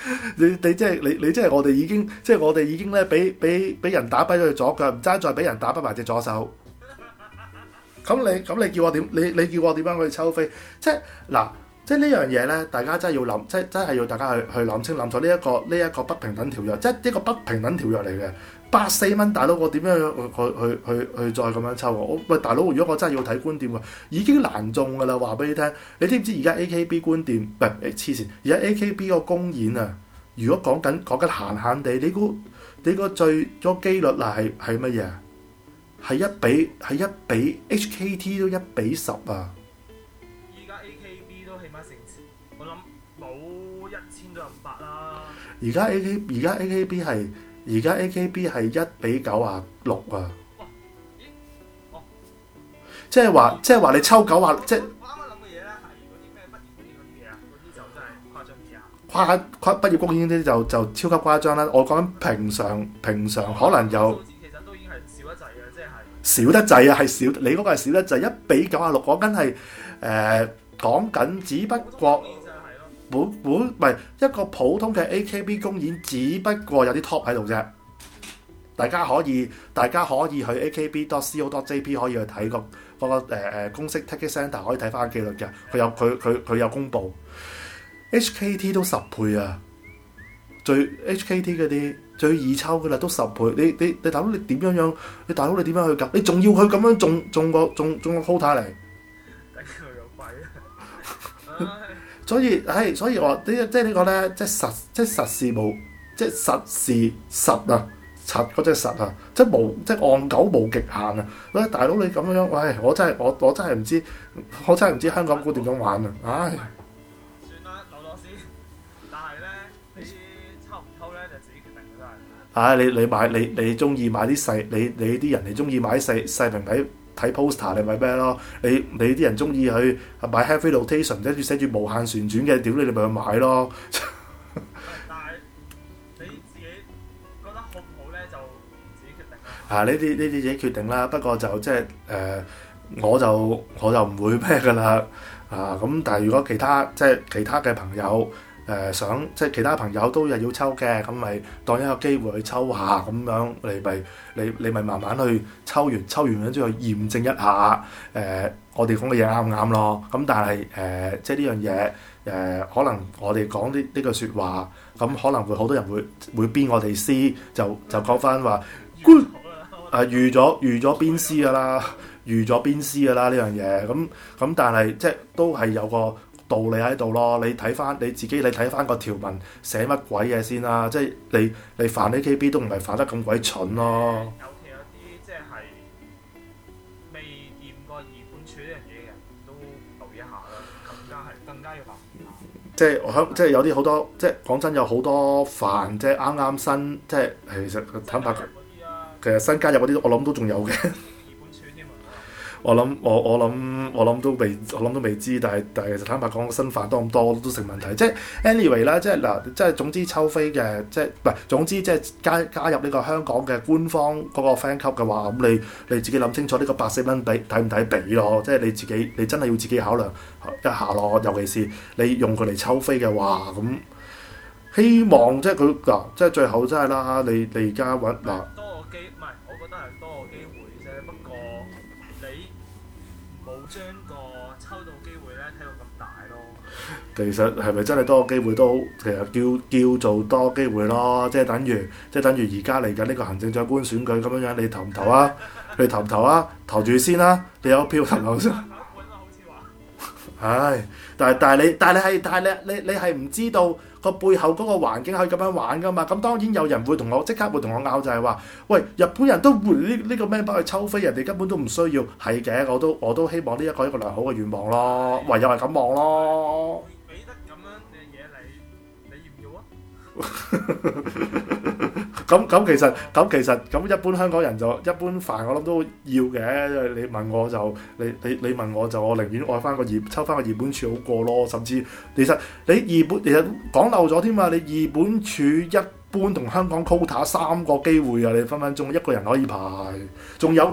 S1: 你即係我哋已經即係我哋已經咧俾人打跛咗隻左腳，唔爭再俾人打跛埋隻左手。咁你叫我點？你叫我點樣去抽飛？即係嗱，即係呢樣嘢咧，大家真係要諗，即係真係要大家去諗清諗楚呢一個不平等條約，即係一個不平等條約嚟嘅。84蚊大佬，我點樣去再咁樣抽啊？喂大佬，如果我真係要睇官店喎，已經難中㗎啦！話俾你聽，你知唔知而家 AKB 官店唔係黐線？而家 AKB 個公演啊，如果講緊閒閒地，你個最咗機率係乜嘢啊？係一比 HKT 都1比10啊！
S2: 而家 AKB 都起碼成，我諗冇1000都有500啦。
S1: 而家 AKB 係1比96啊！即係話你抽90即係。
S2: 我啱啱諗嘅嘢咧係嗰啲咩畢業嗰啲嘢啊，嗰啲就真係誇張啲啊！
S1: 畢業公演啲就超級誇張啦！我講緊平常可能有。
S2: 其實都已經係少得滯嘅，即係
S1: 少得滯啊，係少你嗰個係少得滯，1比96，講緊係講緊，只不過本唔係一個普通嘅 AKB 公演，只不過有啲 top 喺度啫。大家可以去 akb.co.jp 可以去睇個公式 Ticket Centre 可以睇翻記錄嘅，佢有公佈 HKT 都10倍啊！最 HKT 嗰啲最易抽噶啦，都10倍。你大佬你點樣？你大佬你點樣去夾？你仲要佢咁樣中個 quota 嚟？
S2: 頂佢個肺啊！
S1: 所以我即係呢個咧，即係實事冇，即係實事實啊！實嗰隻實啊！即係戇狗無極限啊！喂，大佬你咁樣，喂，我真係唔知香港股點樣玩啊！唉。
S2: 算啦，留落先。但係咧，你抽唔抽咧就自己決定嘅真係。
S1: 你中意買啲細，你啲人你中意買啲細平睇 poster 你咪咩咯？你啲人中意去買 heavy rotation， 跟住寫住無限旋轉嘅，屌你咪去買咯。
S2: 但係你自己覺得好唔好咧，就自己決定啦。
S1: 呢啲自己決定啦。不過就即係我就唔會咩噶啦。咁但係如果其他嘅朋友想即係其他朋友都係要抽嘅，咁咪當一個機會去抽下咁樣，你咪慢慢去抽完咗之後驗證一下我哋講嘅嘢啱唔啱咯。咁但係即係呢樣嘢可能我哋講呢句説話，咁可能會好多人會編我哋詩，就講翻話預咗鞭屍噶啦，預咗鞭屍噶啦呢樣嘢。咁但係即係都係有個道理喺度咯。你睇翻你自己，你睇翻個條文寫乜鬼嘢先啦。即係你犯 AKB 都唔係犯得咁鬼蠢咯。
S2: 尤其有啲即係未驗過二本處呢樣嘢嘅人都留意一下啦，更加要留意下。
S1: 即係有啲好多，即係講真有好多犯即係啱啱新，即係其實坦白，其實新加入嗰啲我諗都仲有嘅。我諗都未知，但係其實坦白講，新犯多咁多都成問題。即係 anyway 啦，即係嗱，即係總之抽飛嘅，即係唔係總之即係加入呢個香港嘅官方嗰個 fan 級嘅話，咁你自己諗清楚呢個84蚊睇唔睇俾咯？即係你真係要自己考量一下咯。尤其是你用佢嚟抽飛嘅話，咁希望即係佢嗱，即係最後真係啦，你而家揾嗱。將個抽到機會咧睇到咁大咯。其實係咪真係多個機會都其實叫做多機會咯？即係等於而家嚟緊呢個行政長官選舉咁樣樣，你投唔投啊？你投唔投啊？投住先啦！你有票投唔投先？唉，但係你係唔知道個背後嗰個環境可以咁樣玩噶嘛？咁當然有人會即刻會同我拗，就係話：喂，日本人都換呢個咩包去抽飛，人哋根本都唔需要。係嘅，我都希望呢一個良好嘅願望咯，唯有係咁望咯。俾得咁樣嘅嘢你要唔要啊？咁其實咁一般香港人就一般飯我諗都要嘅。你問我就你問我就我寧願愛翻抽翻個二本柱好過咯。甚至其實其實講漏咗添啊！你二本柱一般同香港 quota 3個機會啊！你分分鐘一個人可以排，仲有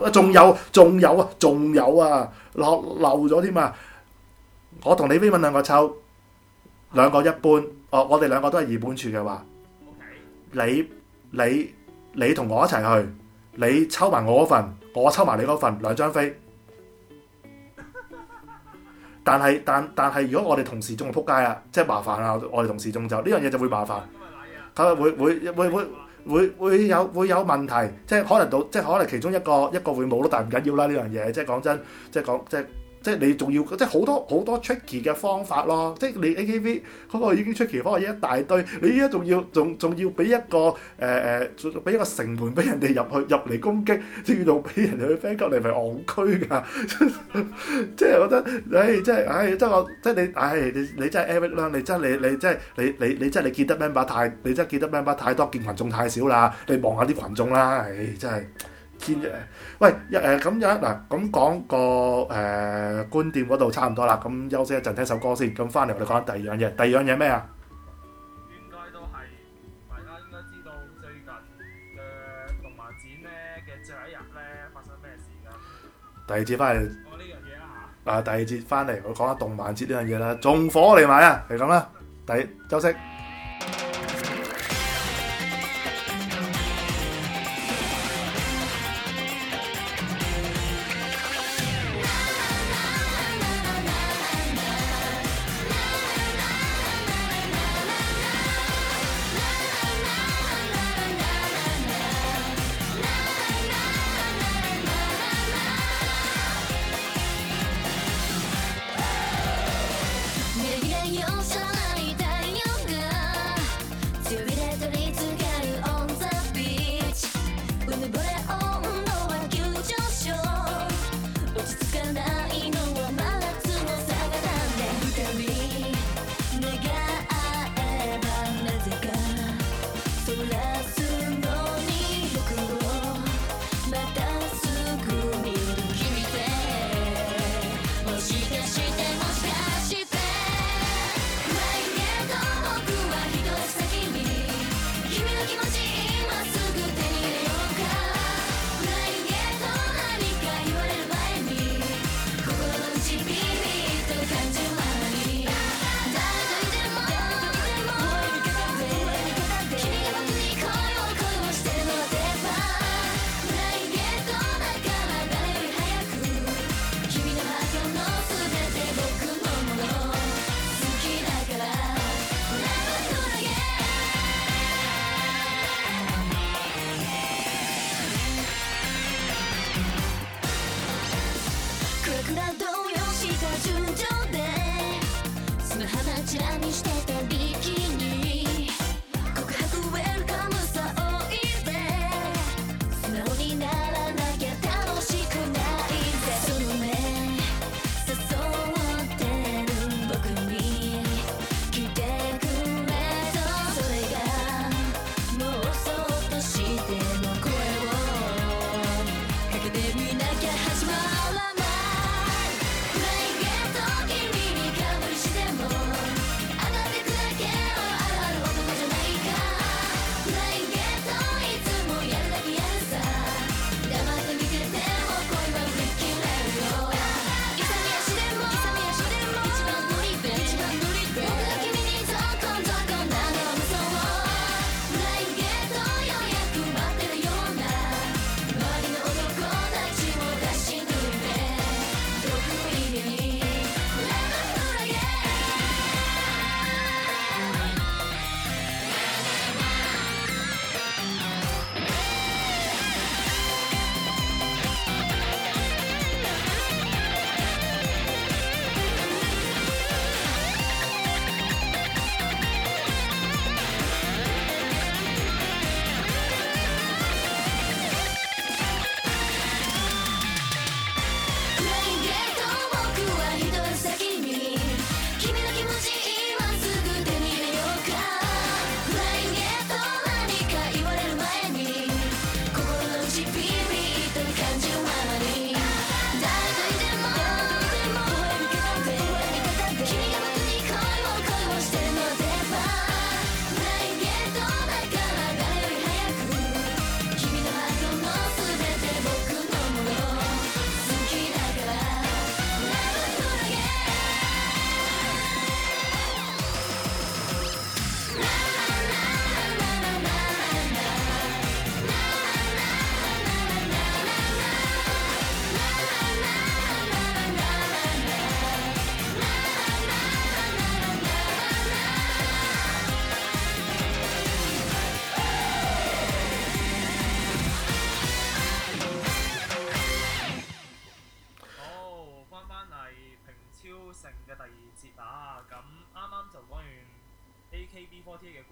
S1: 啊漏咗添啊！我同你飛問兩個抽兩個一般，我哋兩個都係二本處嘅話，
S2: OK，
S1: 你同我一齊去，你抽埋我嗰份，我抽埋你嗰份，兩張飛。但係如果我哋同時中就撲街啦，即係麻煩啦！我哋同時中就呢樣嘢就會麻煩，佢會有問題，即係可能其中一個會冇咯，但係唔緊要啦呢樣嘢，即係講真，即係你仲要即係好多 tricky 嘅方法咯，即係你 AKV 嗰個已經 tricky 方法一大堆，你依家仲要俾一個俾一個城門俾人哋入嚟攻擊，仲要俾人哋去 back up 你，咪戇居㗎！即係我覺得，即係你真係 Eric 啦，你真係見得 member 太多，見群眾太少啦，你望下啲群眾啦，真係。喂，咁樣嗱，咁講個觀點嗰度差唔多啦，咁休息一陣聽首歌先，咁翻嚟我哋講第二樣嘢。第二樣嘢咩啊？
S2: 應該都係大家應該知道最近嘅動漫展咧嘅最後一日咧發生咩事㗎？
S1: 第二節翻嚟
S2: 講呢樣嘢啦嚇。
S1: 第二節翻嚟我講下動漫節呢樣嘢啦，仲火嚟埋啊，係咁啦，休息。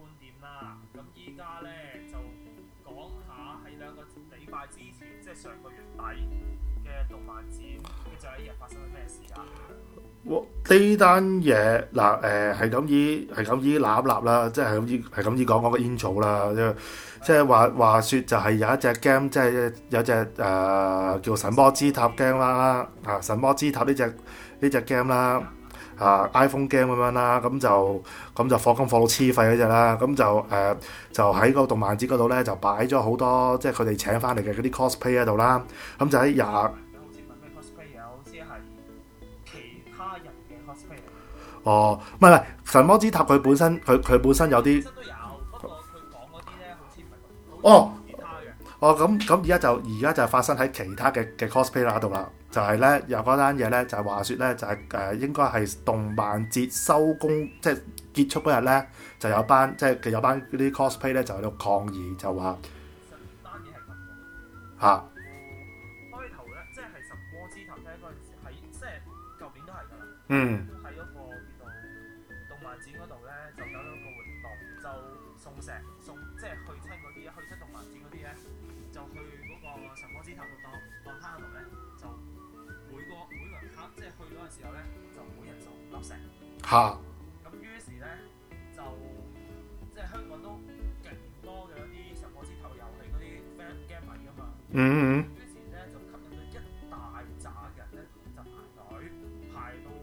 S2: 觀點啦。咁依家咧就講下喺2個禮拜之前，即係上個月底嘅動漫展嘅最後一日發生咗咩事啊？
S1: 呢單嘢嗱係咁依立啦，即係咁依講個 intro 啦，即係話説就係有一隻 game， 即係有隻叫神魔之塔 game 啦，神魔之塔呢隻 game 啦。iPhone game 咁樣啦，咁就課金課到黐肺嗰隻啦，咁就喺個動漫節嗰度咧就擺咗好多即係佢哋請翻嚟嘅嗰啲 cosplay 喺度啦，咁就喺
S2: 好似問咩 cosplay 啊？好似係其他人嘅 cosplay
S1: 唔係神魔之塔佢本身有啲，
S2: 本身都有，不過佢講嗰啲咧好似唔係其他嘅。
S1: 咁而家就發生喺其他嘅 cosplay 嗰度啦。就係咧，有嗰單嘢咧，就係話説咧，就係應該係動漫節收工，即係結束嗰日咧，就有班嗰啲 cosplay 咧，就喺度抗議，就話
S2: 其實單嘢係咁嘅。
S1: 嚇
S2: 開頭咧，即係神魔之塔咧嗰陣時，喺即係舊年都係㗎啦。喺嗰個叫做動漫展嗰度咧，就搞咗個活動，就送石，即係去親動漫展嗰啲咧，就去嗰個神魔之塔度當攤度咧。每個人卡，即係去嗰陣時候咧，就每人送5粒石。咁於是咧，就即係香港都勁多嘅嗰啲神魔之塔遊戲嗰啲 fan game 迷㗎嘛。於是咧就吸引咗一大紮人咧，就排隊排到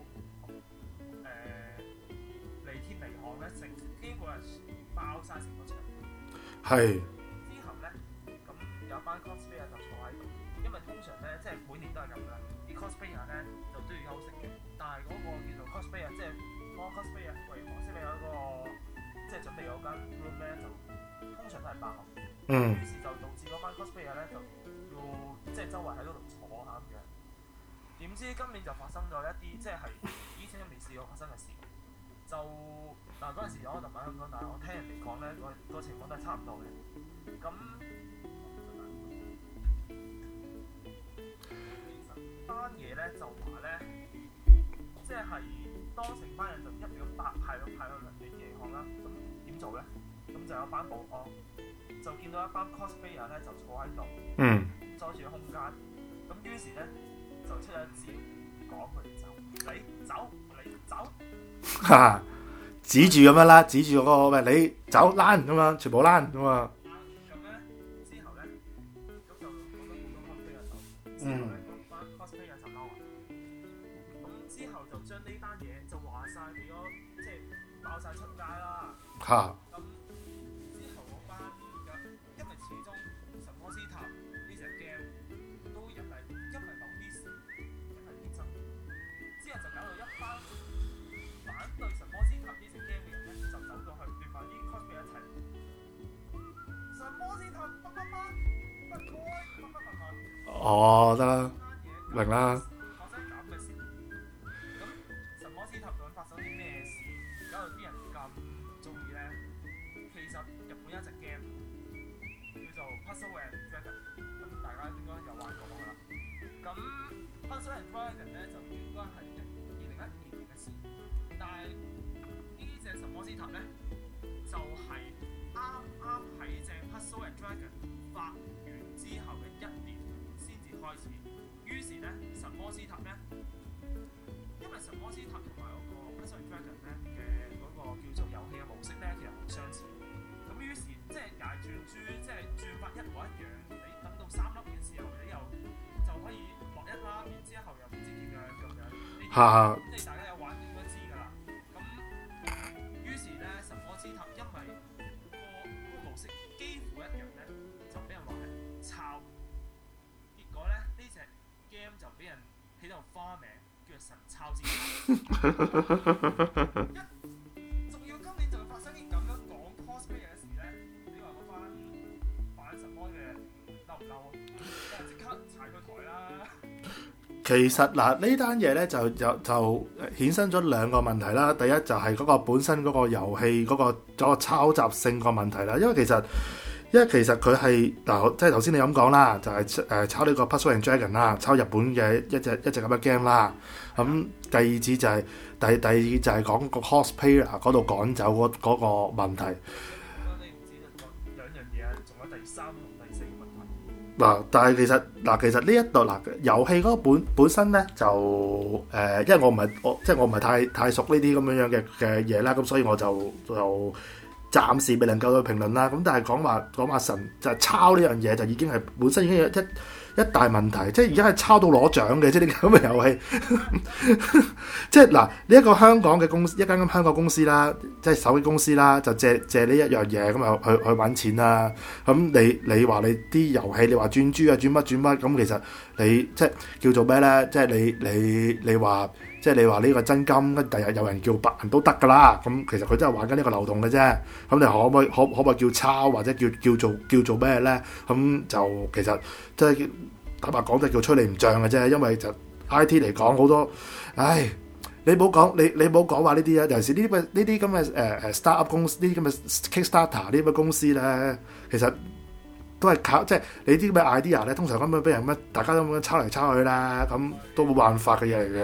S2: 離天離航咧，基本係爆晒成個場。之後咧，咁有班 cosplayer 就坐喺度，因為通常咧即係每年都係咁㗎。cosplayer 咧就都要休息嘅，但係嗰個叫做 cosplayer， 即係幫 cosplayer 為 cosplayer 嗰個即係準備嗰間 room 咧，就通常都係爆。於是就導致嗰班 cosplayer 咧就要即係周圍喺嗰度坐下咁樣。點知今年就發生咗一啲即係以前都未試過發生嘅事。就嗱嗰陣時有我就唔喺香港，但係我聽人哋講咧個情況都係差唔多嘅。咁單嘢咧就話咧，即係當成班人就一樣派到人哋夜航啦。咁點做咧？咁就有班保安就見到一班 cosplayer 咧就坐喺度，阻住個空間。咁於是咧就出咗一招，講佢哋走，你走，
S1: 指住咁樣啦，指住嗰個你走躝咁樣，全部躝咁啊。
S2: 咁咧之後咧，咁就講咗好多 cosplayer 走，之後咧。cosplayer 就嬲啊！咁之後就將呢單嘢就話晒俾咗，即係爆晒出街啦。咁之後嗰班因為始終神魔之塔呢隻 game 都因為某啲事引起啲爭議，之後就搞到一班反對神魔之塔呢隻 game 嘅人咧，就走咗去聯埋啲 cosplayer 一齊。神魔之塔不該。
S1: 得啦。明啦。
S2: 發生咁嘅事，咁神魔之塔究竟發生啲咩事，搞到啲人咁中意咧？其實日本有一隻 game 叫做 Puzzle and Dragon， 咁大家應該有玩過㗎啦。咁 Puzzle and Dragon 咧就應該係2012年嘅事，但係呢隻神魔之塔咧就係啱喺正 Puzzle and Dragon 發完之後嘅1年先至開始。於是咧，神魔之塔咧，因為神魔之塔同埋嗰個 Puzzle and Dragon 咧嘅嗰個叫做遊戲嘅模式咧，其實好相似。咁於是即係捱轉珠，即係轉法一模一樣。你等到3粒嘅時候，你又就可以落1粒，然之後又唔知點樣咁樣。即係大家有玩應該知㗎啦。咁於是咧，神魔之塔因為個模式幾乎一樣咧，就俾人話係抄。結果咧呢隻 game 就俾人起到花名，叫做神抄之塔。仲要今年就發生件咁樣講 cosplay 嘅事咧，你話嗰班反神魔嘅嬲唔嬲啊？即刻踩佢台啦！
S1: 其實嗱呢單嘢咧就衍生咗2個問題啦。第一就係嗰個本身嗰個遊戲嗰個抄襲性個問題啦。因為其實因為其實佢係嗱，即係頭先你咁講啦，就係、抄呢個 Puzzle and Dragon 啦，抄日本嘅一隻咁嘅 game 啦。咁第二節就係、第二就係講個 cosplayer 嗰度趕走嗰個問題。
S2: 你唔止兩樣嘢啊，仲有第三同第四個問題。
S1: 但係其實呢一度遊戲嗰個本身咧就因為我唔係太熟呢啲咁樣嘅嘢啦，咁所以我就暫時未能夠去評論啦。咁但係講話神就係抄呢樣嘢，就已經係本身已經有一大問題，即係而家係抄到攞獎嘅，即係呢咁嘅遊戲。即係呢一個香港嘅公司，一間咁香港公司啦，即係手機公司啦，就借呢一樣嘢咁啊去揾錢啦。咁你話你啲遊戲，你話轉珠啊轉乜咁，其實你即係叫做咩咧？即係你話。即係你話呢個真金，跟第日有人叫白銀都得㗎啦。咁其實佢真係玩緊呢個流動嘅啫。咁你可唔可以叫抄或者叫做咩咧？咁就其實即係坦白講，就叫吹你唔脹嘅啫。因為就 I T 嚟講好多，唉，你唔好講話呢啲啊。尤其是呢啲咁嘅startup 公司，呢啲咁嘅 Kickstarter 呢啲咁嘅公司咧，其實都係靠即係你啲咩 idea 咧，通常咁樣俾人乜大家都咁樣抄嚟抄去啦，咁都冇辦法嘅嘢嚟嘅。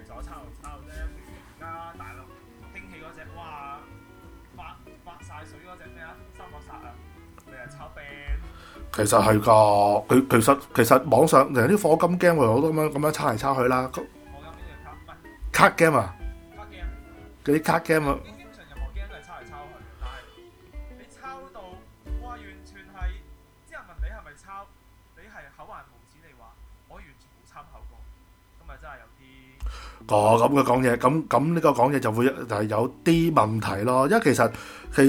S1: 其實係㗎，其實網上人啲課金 game 我都咁樣抄嚟抄去啦。課金邊隻卡 game 啊？嗰啲卡 game 啊。基本上任何 game 都係抄嚟抄去，但係你抄到哇，完全係啲人問你係咪抄，你係口還無恥地話我完全冇參考過，咁咪真係有啲咁嘅講嘢，咁呢個講嘢就會就係有啲問題咯。因為其實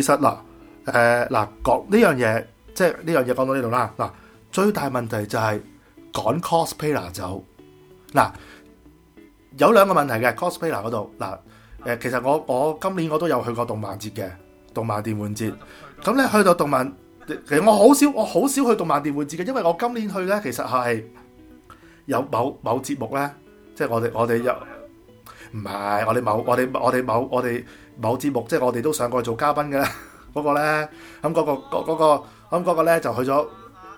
S1: 講呢樣嘢。即係呢樣嘢講到呢度啦。最大問題就係趕 cosplayer 走。有兩個問題嘅 cosplayer 嗰度。其實我今年我都有去過動漫節嘅動漫電玩節。咁咧去到動漫，其實我好少去動漫電玩節嘅，因為我今年去咧其實係有某節目咧，即係我哋有唔係我哋某節目，即係我哋都上過去做嘉賓嘅咧。嗰個咧，咁嗰個咧就去咗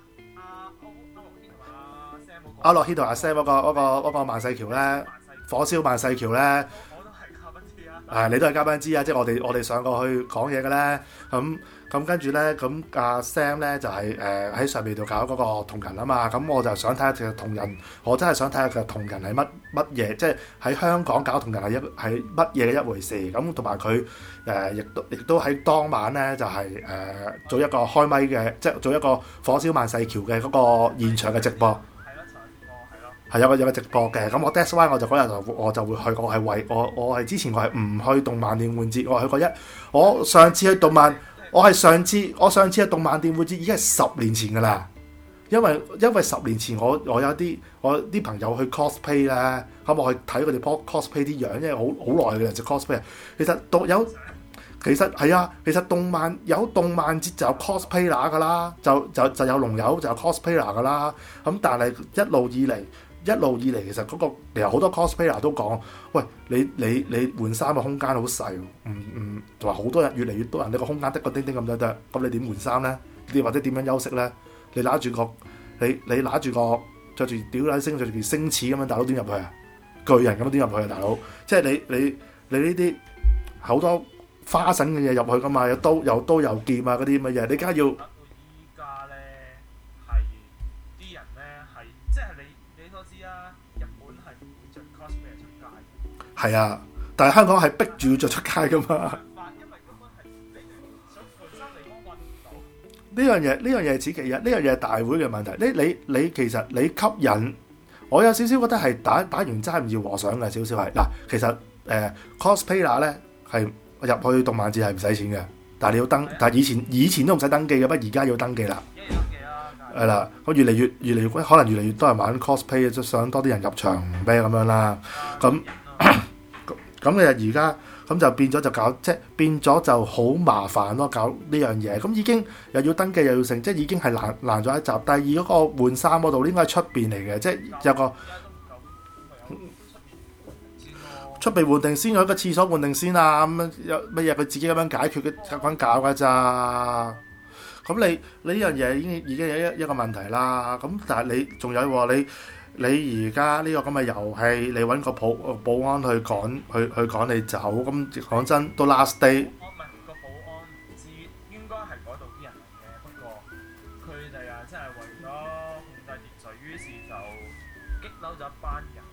S1: 阿樂軒同阿 Sam 嗰個萬世橋咧，火燒萬世橋咧，我都係嘉賓之啊，你都係嘉賓之啊，即係我哋上過去講嘢嘅咧，咁跟住咧，咁阿 Sam 咧就係喺上面度搞嗰個同人啊嘛，咁我就想睇下其實同人，我真係想睇下其實同人係乜嘢，即係喺香港搞同人係乜嘢嘅一回事，咁同埋佢亦都喺當晚咧就係做一個開咪嘅，即係做一個火燒萬世橋嘅嗰個現場嘅直播。係有個直播嘅，咁我 that's why 我就嗰日我就會去，我係之前我係唔去動漫電玩節，我去過我上次去動漫，我上次去動漫電玩節已經係10年前㗎啦，因為10年前我有啲朋友去 cosplay 咧，咁我去睇佢哋 cosplay 啲樣，因為好耐嘅人就 cosplay， 其實係啊，其實有動漫節就有 cosplayer 㗎啦，就有龍友就有 cosplayer 㗎啦，咁但係一路以嚟，其實嗰個其實好多 cosplayer 都講，喂，你換衫嘅空間好細，同埋好多人越嚟越多人，你個空間得個丁丁咁多得，咁你點換衫咧？你或者點樣休息咧？你揦住個着住屌撚星，着住件星矢咁樣，大佬點入去啊？巨人咁點入去啊？大佬，即係你呢啲好多花神嘅嘢入去噶嘛？有刀有劍啊嗰啲咁嘅嘢，你梗係要。依家咧係啲人咧係即係你所知啊，日本係唔會着 cosplay 出街。係啊，但係香港係逼住要着出街噶嘛。因為根本係你想換衫地方揾唔到。呢樣嘢係此其一，呢樣嘢係大會嘅問題。你其實你吸引，我有少少覺得係打完齋唔要和尚嘅少少係嗱，其實cosplayer 咧係。入去動漫節係唔使錢嘅，但係你要登，但係以前都唔使登記嘅，不過而家要登記啦。係啦，咁越嚟越可能越嚟越多人玩 cosplay， 即想多啲人入場咩咁樣啦。咁你而家咁就變咗就搞，即係變咗就好麻煩咯，搞呢樣嘢。咁已經又要登記又要成，即係已經係難咗一集。第二嗰個換衫嗰度應該係出邊嚟嘅，即係有個。出邊換定先，喺個廁所換定先啊！咁樣有乜嘢佢自己咁樣解決嘅，咁樣搞㗎咋？ 咁你呢樣嘢已經有一個問題啦。咁但係你仲有喎，你而家呢個咁嘅遊戲，你揾個保安去趕你走，咁講真都 last day。
S2: 我唔係個保安唔知，應該係嗰度啲人嚟嘅。不過佢哋啊，真係為咗控制秩序，於是就激嬲咗一班人。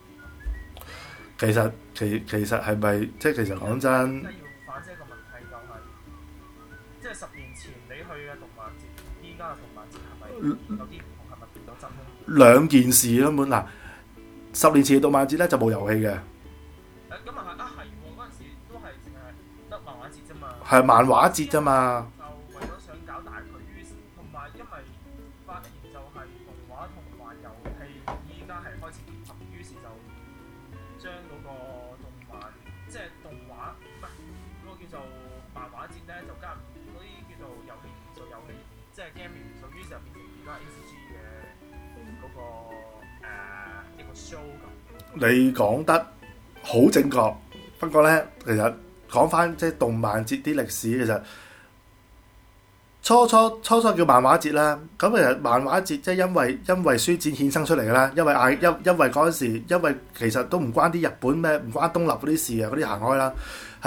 S1: 其實係咪即係其實講真？
S2: 要反遮個問題就係，即係10年前你去嘅動漫節，依家嘅動漫節係咪有啲唔同？係咪變咗質咧？
S1: 兩件事根本嗱，10年前嘅動漫節咧就冇遊戲嘅，
S2: 咁啊係喎，嗰陣時都係淨係得漫畫節啫嘛。
S1: 係漫畫節啫嘛。
S2: 就為咗想搞大佢，於是同埋因為發現就係動畫同埋遊戲依家係開始結合，於是就將嗰個動漫即係動畫唔係嗰個叫做漫畫節咧，就加入嗰啲叫做遊戲元素，即係 game 元素，於是就變成而家 ACG 嘅嗰個一個 show 咁。
S1: 你講得好正確，不過咧，其實講翻即係動漫節啲歷史，其實初初叫漫畫節啦。咁其實漫畫節即係因為書展衍生出嚟嘅啦。因為嗰陣時，因為其實都唔關啲日本咩，唔關東立嗰啲事啊，嗰啲行開啦，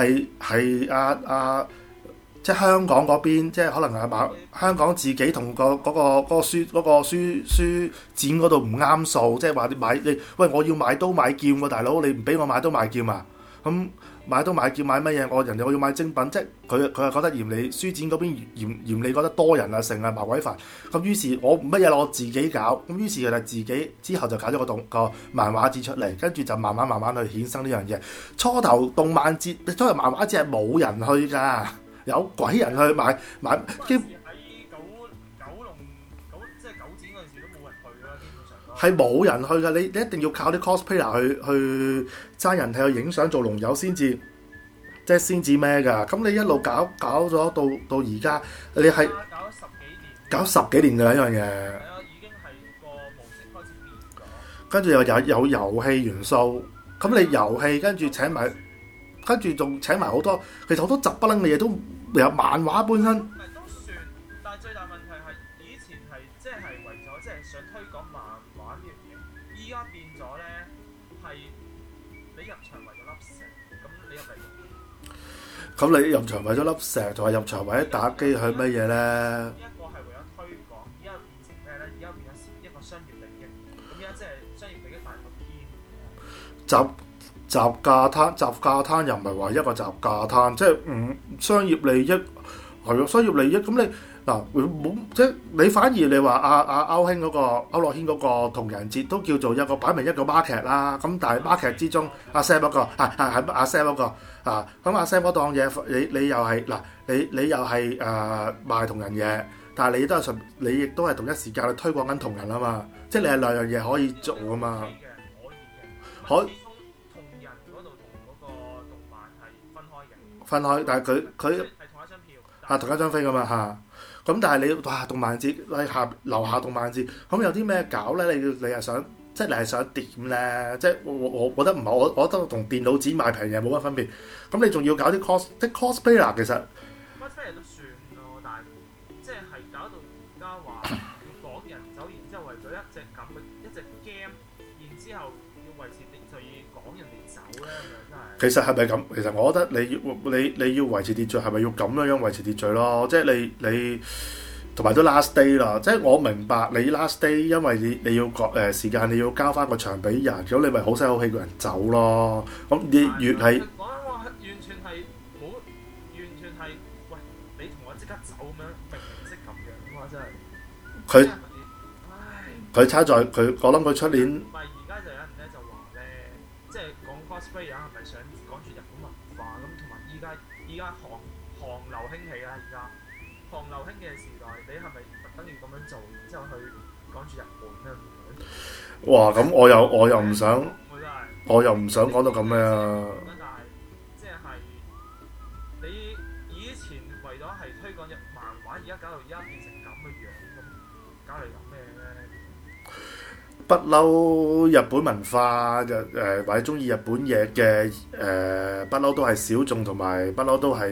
S1: 係即係香港嗰邊，即係可能香港自己同嗰個書展嗰度唔啱數，即係話喂，我要買刀買劍喎，大佬你唔俾我買刀買劍啊？咁買刀買劍買乜嘢？人哋我要買精品，即係佢係覺得嫌你書展嗰邊嫌你覺得多人啊，成啊麻鬼煩。咁於是我乜嘢我自己搞，咁於是佢就自己之後就搞咗個漫畫節出嚟，跟住就慢慢去衍生呢樣嘢。初頭動漫節，初頭漫畫節係冇人去㗎。有鬼人去買，
S2: 基本喺九龍即係九展嗰陣時都冇人去啦，基本上都
S1: 係冇人去㗎。你一定要靠啲 cosplayer 去爭人睇去影相做龍友先至咩㗎？咁你一路搞咗到而家，你係搞十幾年㗎啦呢樣嘢。係
S2: 啊，已經係個模式開始變咗。
S1: 跟住又有遊戲元素，咁你遊戲跟住仲請埋好多，其實好多雜不楞嘅嘢都有漫畫本身。
S2: 都算，但係最大問題係以前係即係為咗即係想推廣漫畫呢樣嘢，依家變咗咧係你入場為咗粒石，咁你入嚟。
S1: 咁你入場為咗粒石，同埋入場為咗打機去乜嘢咧？
S2: 一個係為咗推廣，依家變成咩咧？依家變咗一個商業利益，咁依家即係商業利益大過天。
S1: 雜價攤又唔係話一個雜價攤，即係商業利益係咯，商業利益咁你嗱冇即係你反而你話歐樂軒嗰個同人節都叫做一個擺明一個 market 啦，咁但係 market 之中阿 Sam 嗰個係阿 Sam 嗰個啊，咁阿 Sam 嗰檔嘢你又係嗱你又係賣同人嘢，但係你亦都係同一時間去推廣緊同人啊嘛，即係你係兩樣嘢可以做啊嘛，可以。分開，但係佢係
S2: 同一張票，
S1: 同一張飛噶嘛嚇。咁但係你動漫節樓下動漫節，咁有啲咩搞咧？你係想即係你係想點咧？即係我覺得唔係，我覺得同電腦展賣平嘢冇乜分別。咁你仲要搞啲即係 cosplayer 其實
S2: cosplayer 都算咯，但係即係搞到而家話要趕人走，然之後為咗一隻 game，然之後要維持就要趕人哋走咧，真係。
S1: 其實係咪咁？其實我覺得你要維持秩序，係咪要咁樣維持秩序咯？即係你同埋都 last day 啦。即係我明白你 last day，因為你要時間，你要交翻個場俾人，咁你咪好聲好氣個人走咯。咁你越係
S2: 講話完全係冇，完全係喂你同我即刻走咁樣，明明識咁樣哇！真係
S1: 佢差在我諗佢出年。
S2: 唔係而家就有人咧就話咧，即係講 cosplay 係咪想講住日本文化咁，同埋依家韓流興起啦，而家韓流興嘅時代，你係咪特登要咁樣做，然之後去講住日本咧？
S1: 哇！咁我又唔想，我又唔想講到咁咩啊！
S2: 但係即係你以前為咗係推廣日漫畫，而家搞到而家變成咁嘅樣，咁搞嚟搞咩咧？
S1: 不嬲日本文化或者中意日本嘢嘅不嬲都係小眾，同埋不嬲都係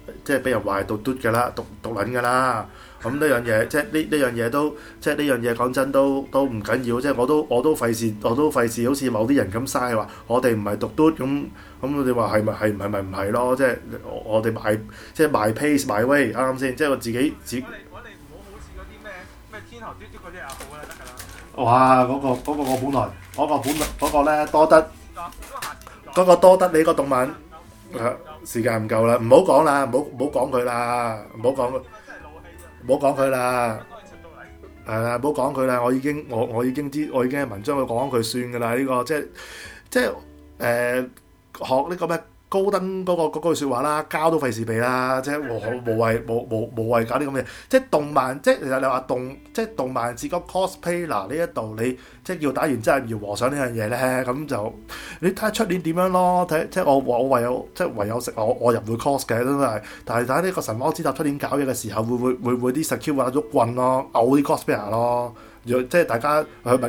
S1: 即係俾人話係毒㗎啦，毒撚㗎啦。咁呢樣嘢即係呢樣嘢都即係呢樣嘢講真都唔緊要，即係我都費事好似某啲人咁嘥話我哋唔係毒嘟咁你話係咪唔係咯？即係我哋賣 pace 賣 way 啱唔啱先？即係我自己。
S2: 我哋唔好好似嗰啲咩天河嘟嘟嗰啲又好啦，得㗎啦。
S1: 哇！嗰個咧多得嗰個多得你個動漫時間唔夠啦，唔好講啦，唔好講佢啦，唔好講佢啦，係啦，唔好講佢啦，我已經知，我已經係文章去講佢算㗎啦，呢個即係學呢個咩高登嗰句説話啦，膠都費事俾啦，即係無謂搞啲咁嘅嘢，即係動漫，即係其實你話動漫節個 cosplay 嗱呢一度你即係要打完真係要和尚呢樣嘢咧，咁就你睇下出年點樣咯，即係我唯有食我又唔會 cos 嘅真係，但係睇呢個神魔之塔出年搞嘢嘅時候，會啲 secure 啊喐棍咯，嘔啲 cosplayer 咯，即係大家去問。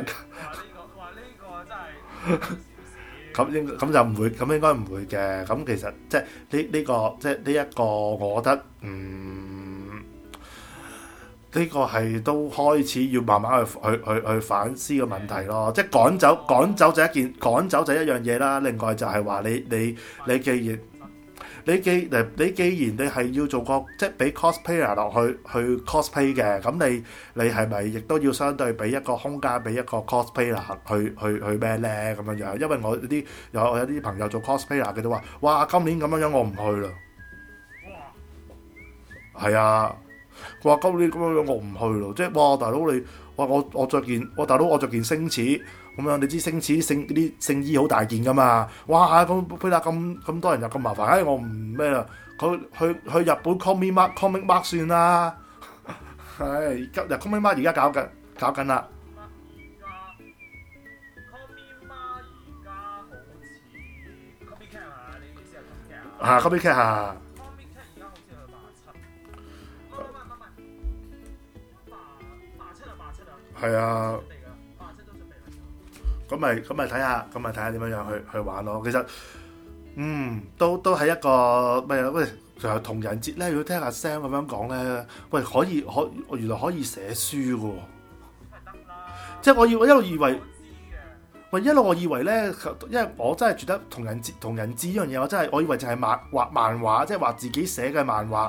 S2: 呢個真係。
S1: 咁就唔會，咁應該唔會嘅。咁其實即係呢個，我覺得呢個係都開始要慢慢去反思個問題咯。即係趕走就一樣嘢啦。另外就係話你既然你係要做個即係俾 cosplayer 落去 cosplay 嘅，咁你係咪亦都要相對俾一個空間俾一個 cosplayer 去咩咧咁樣樣？因為我有啲朋友做 cosplayer 嘅都話：哇，今年咁樣樣我唔去啦。係啊，佢話今年咁樣樣我唔去咯。即係哇，大佬你我着件星矢。咁樣你知星矢啲聖衣好大件噶嘛？哇！咁菲拉咁多人又咁麻煩，我唔咩啦。佢去日本 Comic Mark 算啦。係日 Comic Mark 而家搞緊啦。
S2: Comic Mark 而家好似 Comic Cat 啊？你意思係 Comic Cat 啊？
S1: 啊 Comic Cat 啊
S2: Comic Cat 而家好似係87。唔係，87啊！
S1: 係啊。咁咪睇下點樣樣去玩咯。其實都係一個咩喂？仲有同人節咧，如果聽阿 Sam 咁樣講咧，喂原來可以寫書嘅喎。即係我一路以為，我以為咧，因為我真係覺得同人節呢樣嘢，我以為就係畫漫畫，即係畫自己寫嘅漫畫。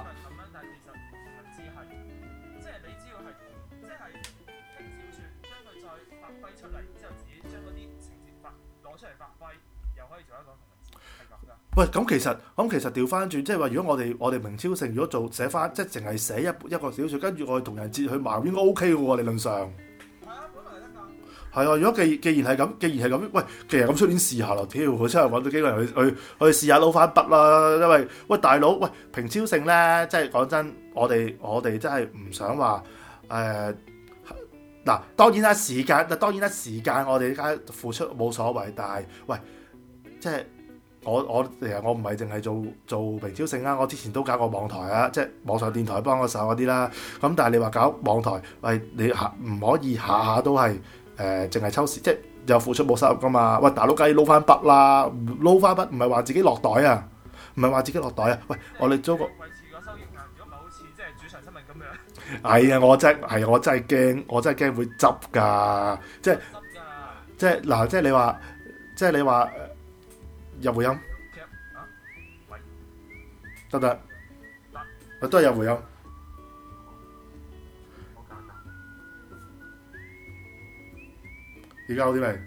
S1: 喂，咁其實調翻轉，即係話如果我哋明超聖，如果做寫翻，即係淨係寫一個小説，跟住我哋同人節去賣，應該 OK 嘅喎，理論上。係啊，本來得㗎。係啊，如果既然係咁，喂，既然咁出年試下咯，屌，佢真係揾到幾個人去試下撈翻筆啦，因為喂大佬，喂平超聖咧，即係講真，我哋真係唔想話嗱，當然啦時間我哋而家付出冇所謂，但係喂，即係。其實我唔係淨係做平超聖啦，我之前都搞過網台啊，即係網上電台幫我手嗰啲啦。咁但係你話搞網台，喂你唔可以下下都係淨係抽時，即係有付出冇收入噶嘛？喂大佬，梗係撈翻筆啦，撈翻筆唔係話自己落袋啊，喂我哋租個維
S2: 持個收益啊，如果唔係好似即係主場新聞咁樣。
S1: 係啊，我真係驚會執㗎，即係嗱，即係你話。有回音得唔得？都係有回音。而家好啲未？得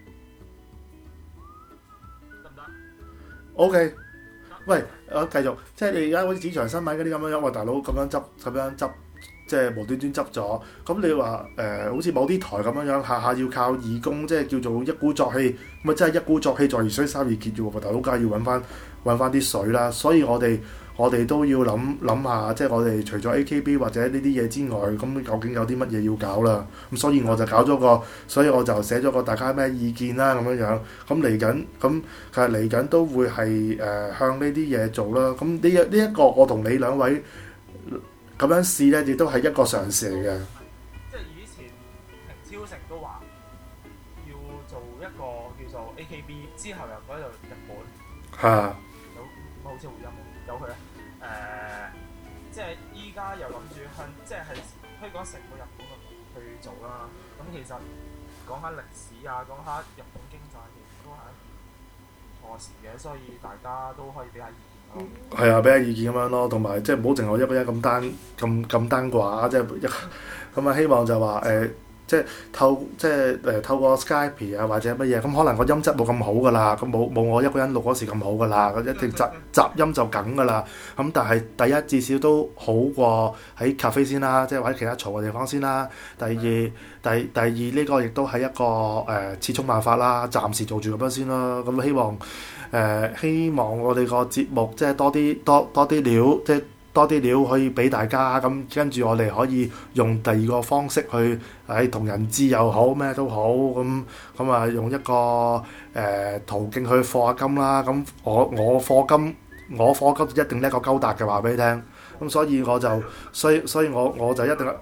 S1: 唔得 ？OK。喂，我繼續，即係你而家好似職場新聞嗰啲咁樣，喂大佬咁樣執，即係無端端執咗。咁你話好似某啲台咁樣，下下要靠義工，即係叫做一鼓作氣。咁啊真係一鼓作氣，在而水三而竭啫喎！大佬梗係要揾翻啲水啦，所以我哋都要諗下，即係我哋除咗 AKB 或者呢啲嘢之外，咁究竟有啲乜嘢要搞啦？咁所以我就寫咗個大家咩意見啦咁樣。咁嚟緊，咁其實嚟緊都會係向呢啲嘢做啦。咁呢一個我同你兩位咁樣試咧，亦都係一個嘗試嚟嘅。
S2: 即係以前平超聖都話要做一個叫做 AKB， 之後又改到日本。
S1: 係。
S2: 好似回音有佢咧， 即係依家又諗住即係推廣成個日本去做啦。咁其實講下歷史啊，講下日本經濟，其實都係唔錯事嘅，所以大家都可以俾下意見咯。
S1: 係啊，俾下意見咁樣咯，同埋即係唔好淨係我一個人咁單寡，即係咁啊！希望就話即係透過 Skype 啊或者乜嘢，咁可能個音質冇咁好噶啦，咁冇我一個人錄嗰時咁好噶啦，一定雜音就梗噶啦。咁但係第一至少都好過喺咖啡先啦，即係或者其他嘈嘅地方先啦。第二呢個亦都係一個始終辦法啦，暫時做住咁樣先啦。咁希望我哋個節目即係多啲料，即係多啲料可以俾大家，咁跟住我哋可以用第二個方式去同人知又好咩都好，咁啊用一個途徑去課下金啦。咁我課金一定叻過高達嘅，話俾你聽。咁所以我就所以我就一定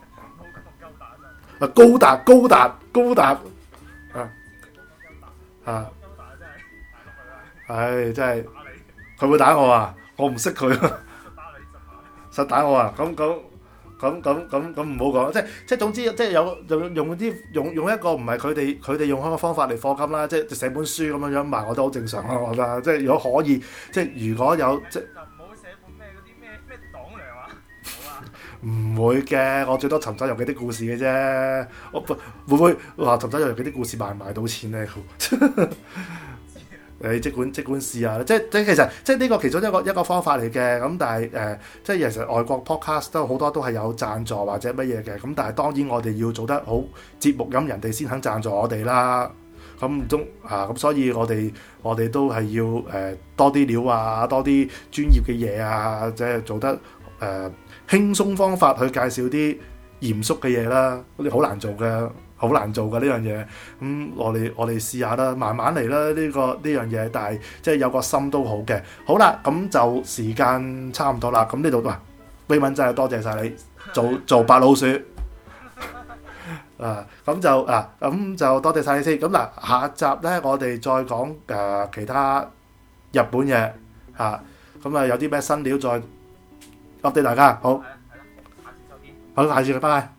S1: 高達啊！唉，真係佢會打我啊！我唔識佢，實打我啊！咁唔好講，即係總之，即係用一個唔係佢哋用開嘅方法嚟課金啦，即係寫本書咁樣賣，我都好正常啊！我覺得，即係如果可以，即係如果有即係
S2: 唔好寫本咩嗰啲咩黨糧啊！好啊，
S1: 唔會嘅，我最多尋找遊記啲故事嘅啫。我會唔會話尋找遊記啲故事賣唔賣到錢咧？你即管試下啦，即其實即係呢個其中一個方法嚟嘅。咁但係即係其實外國 podcast 都好多都係有贊助或者乜嘢嘅。咁但係當然我哋要做得好節目，咁人哋先肯贊助我哋啦。咁所以我哋都係要多啲料啊，多啲專業嘅嘢啊，即係做得輕鬆方法去介紹啲嚴肅嘅嘢啦。嗰啲好難做嘅。好難做㗎呢樣嘢，咁我哋試下啦，慢慢嚟啦呢樣嘢，但係即係有個心都好嘅。好啦，咁就時間差唔多啦，咁呢度威文真係多謝晒你做白老鼠咁就多謝晒你先。咁下集咧我哋再講其他日本嘢咁有啲咩新料再update大家。好，下次再見。好，下次拜拜。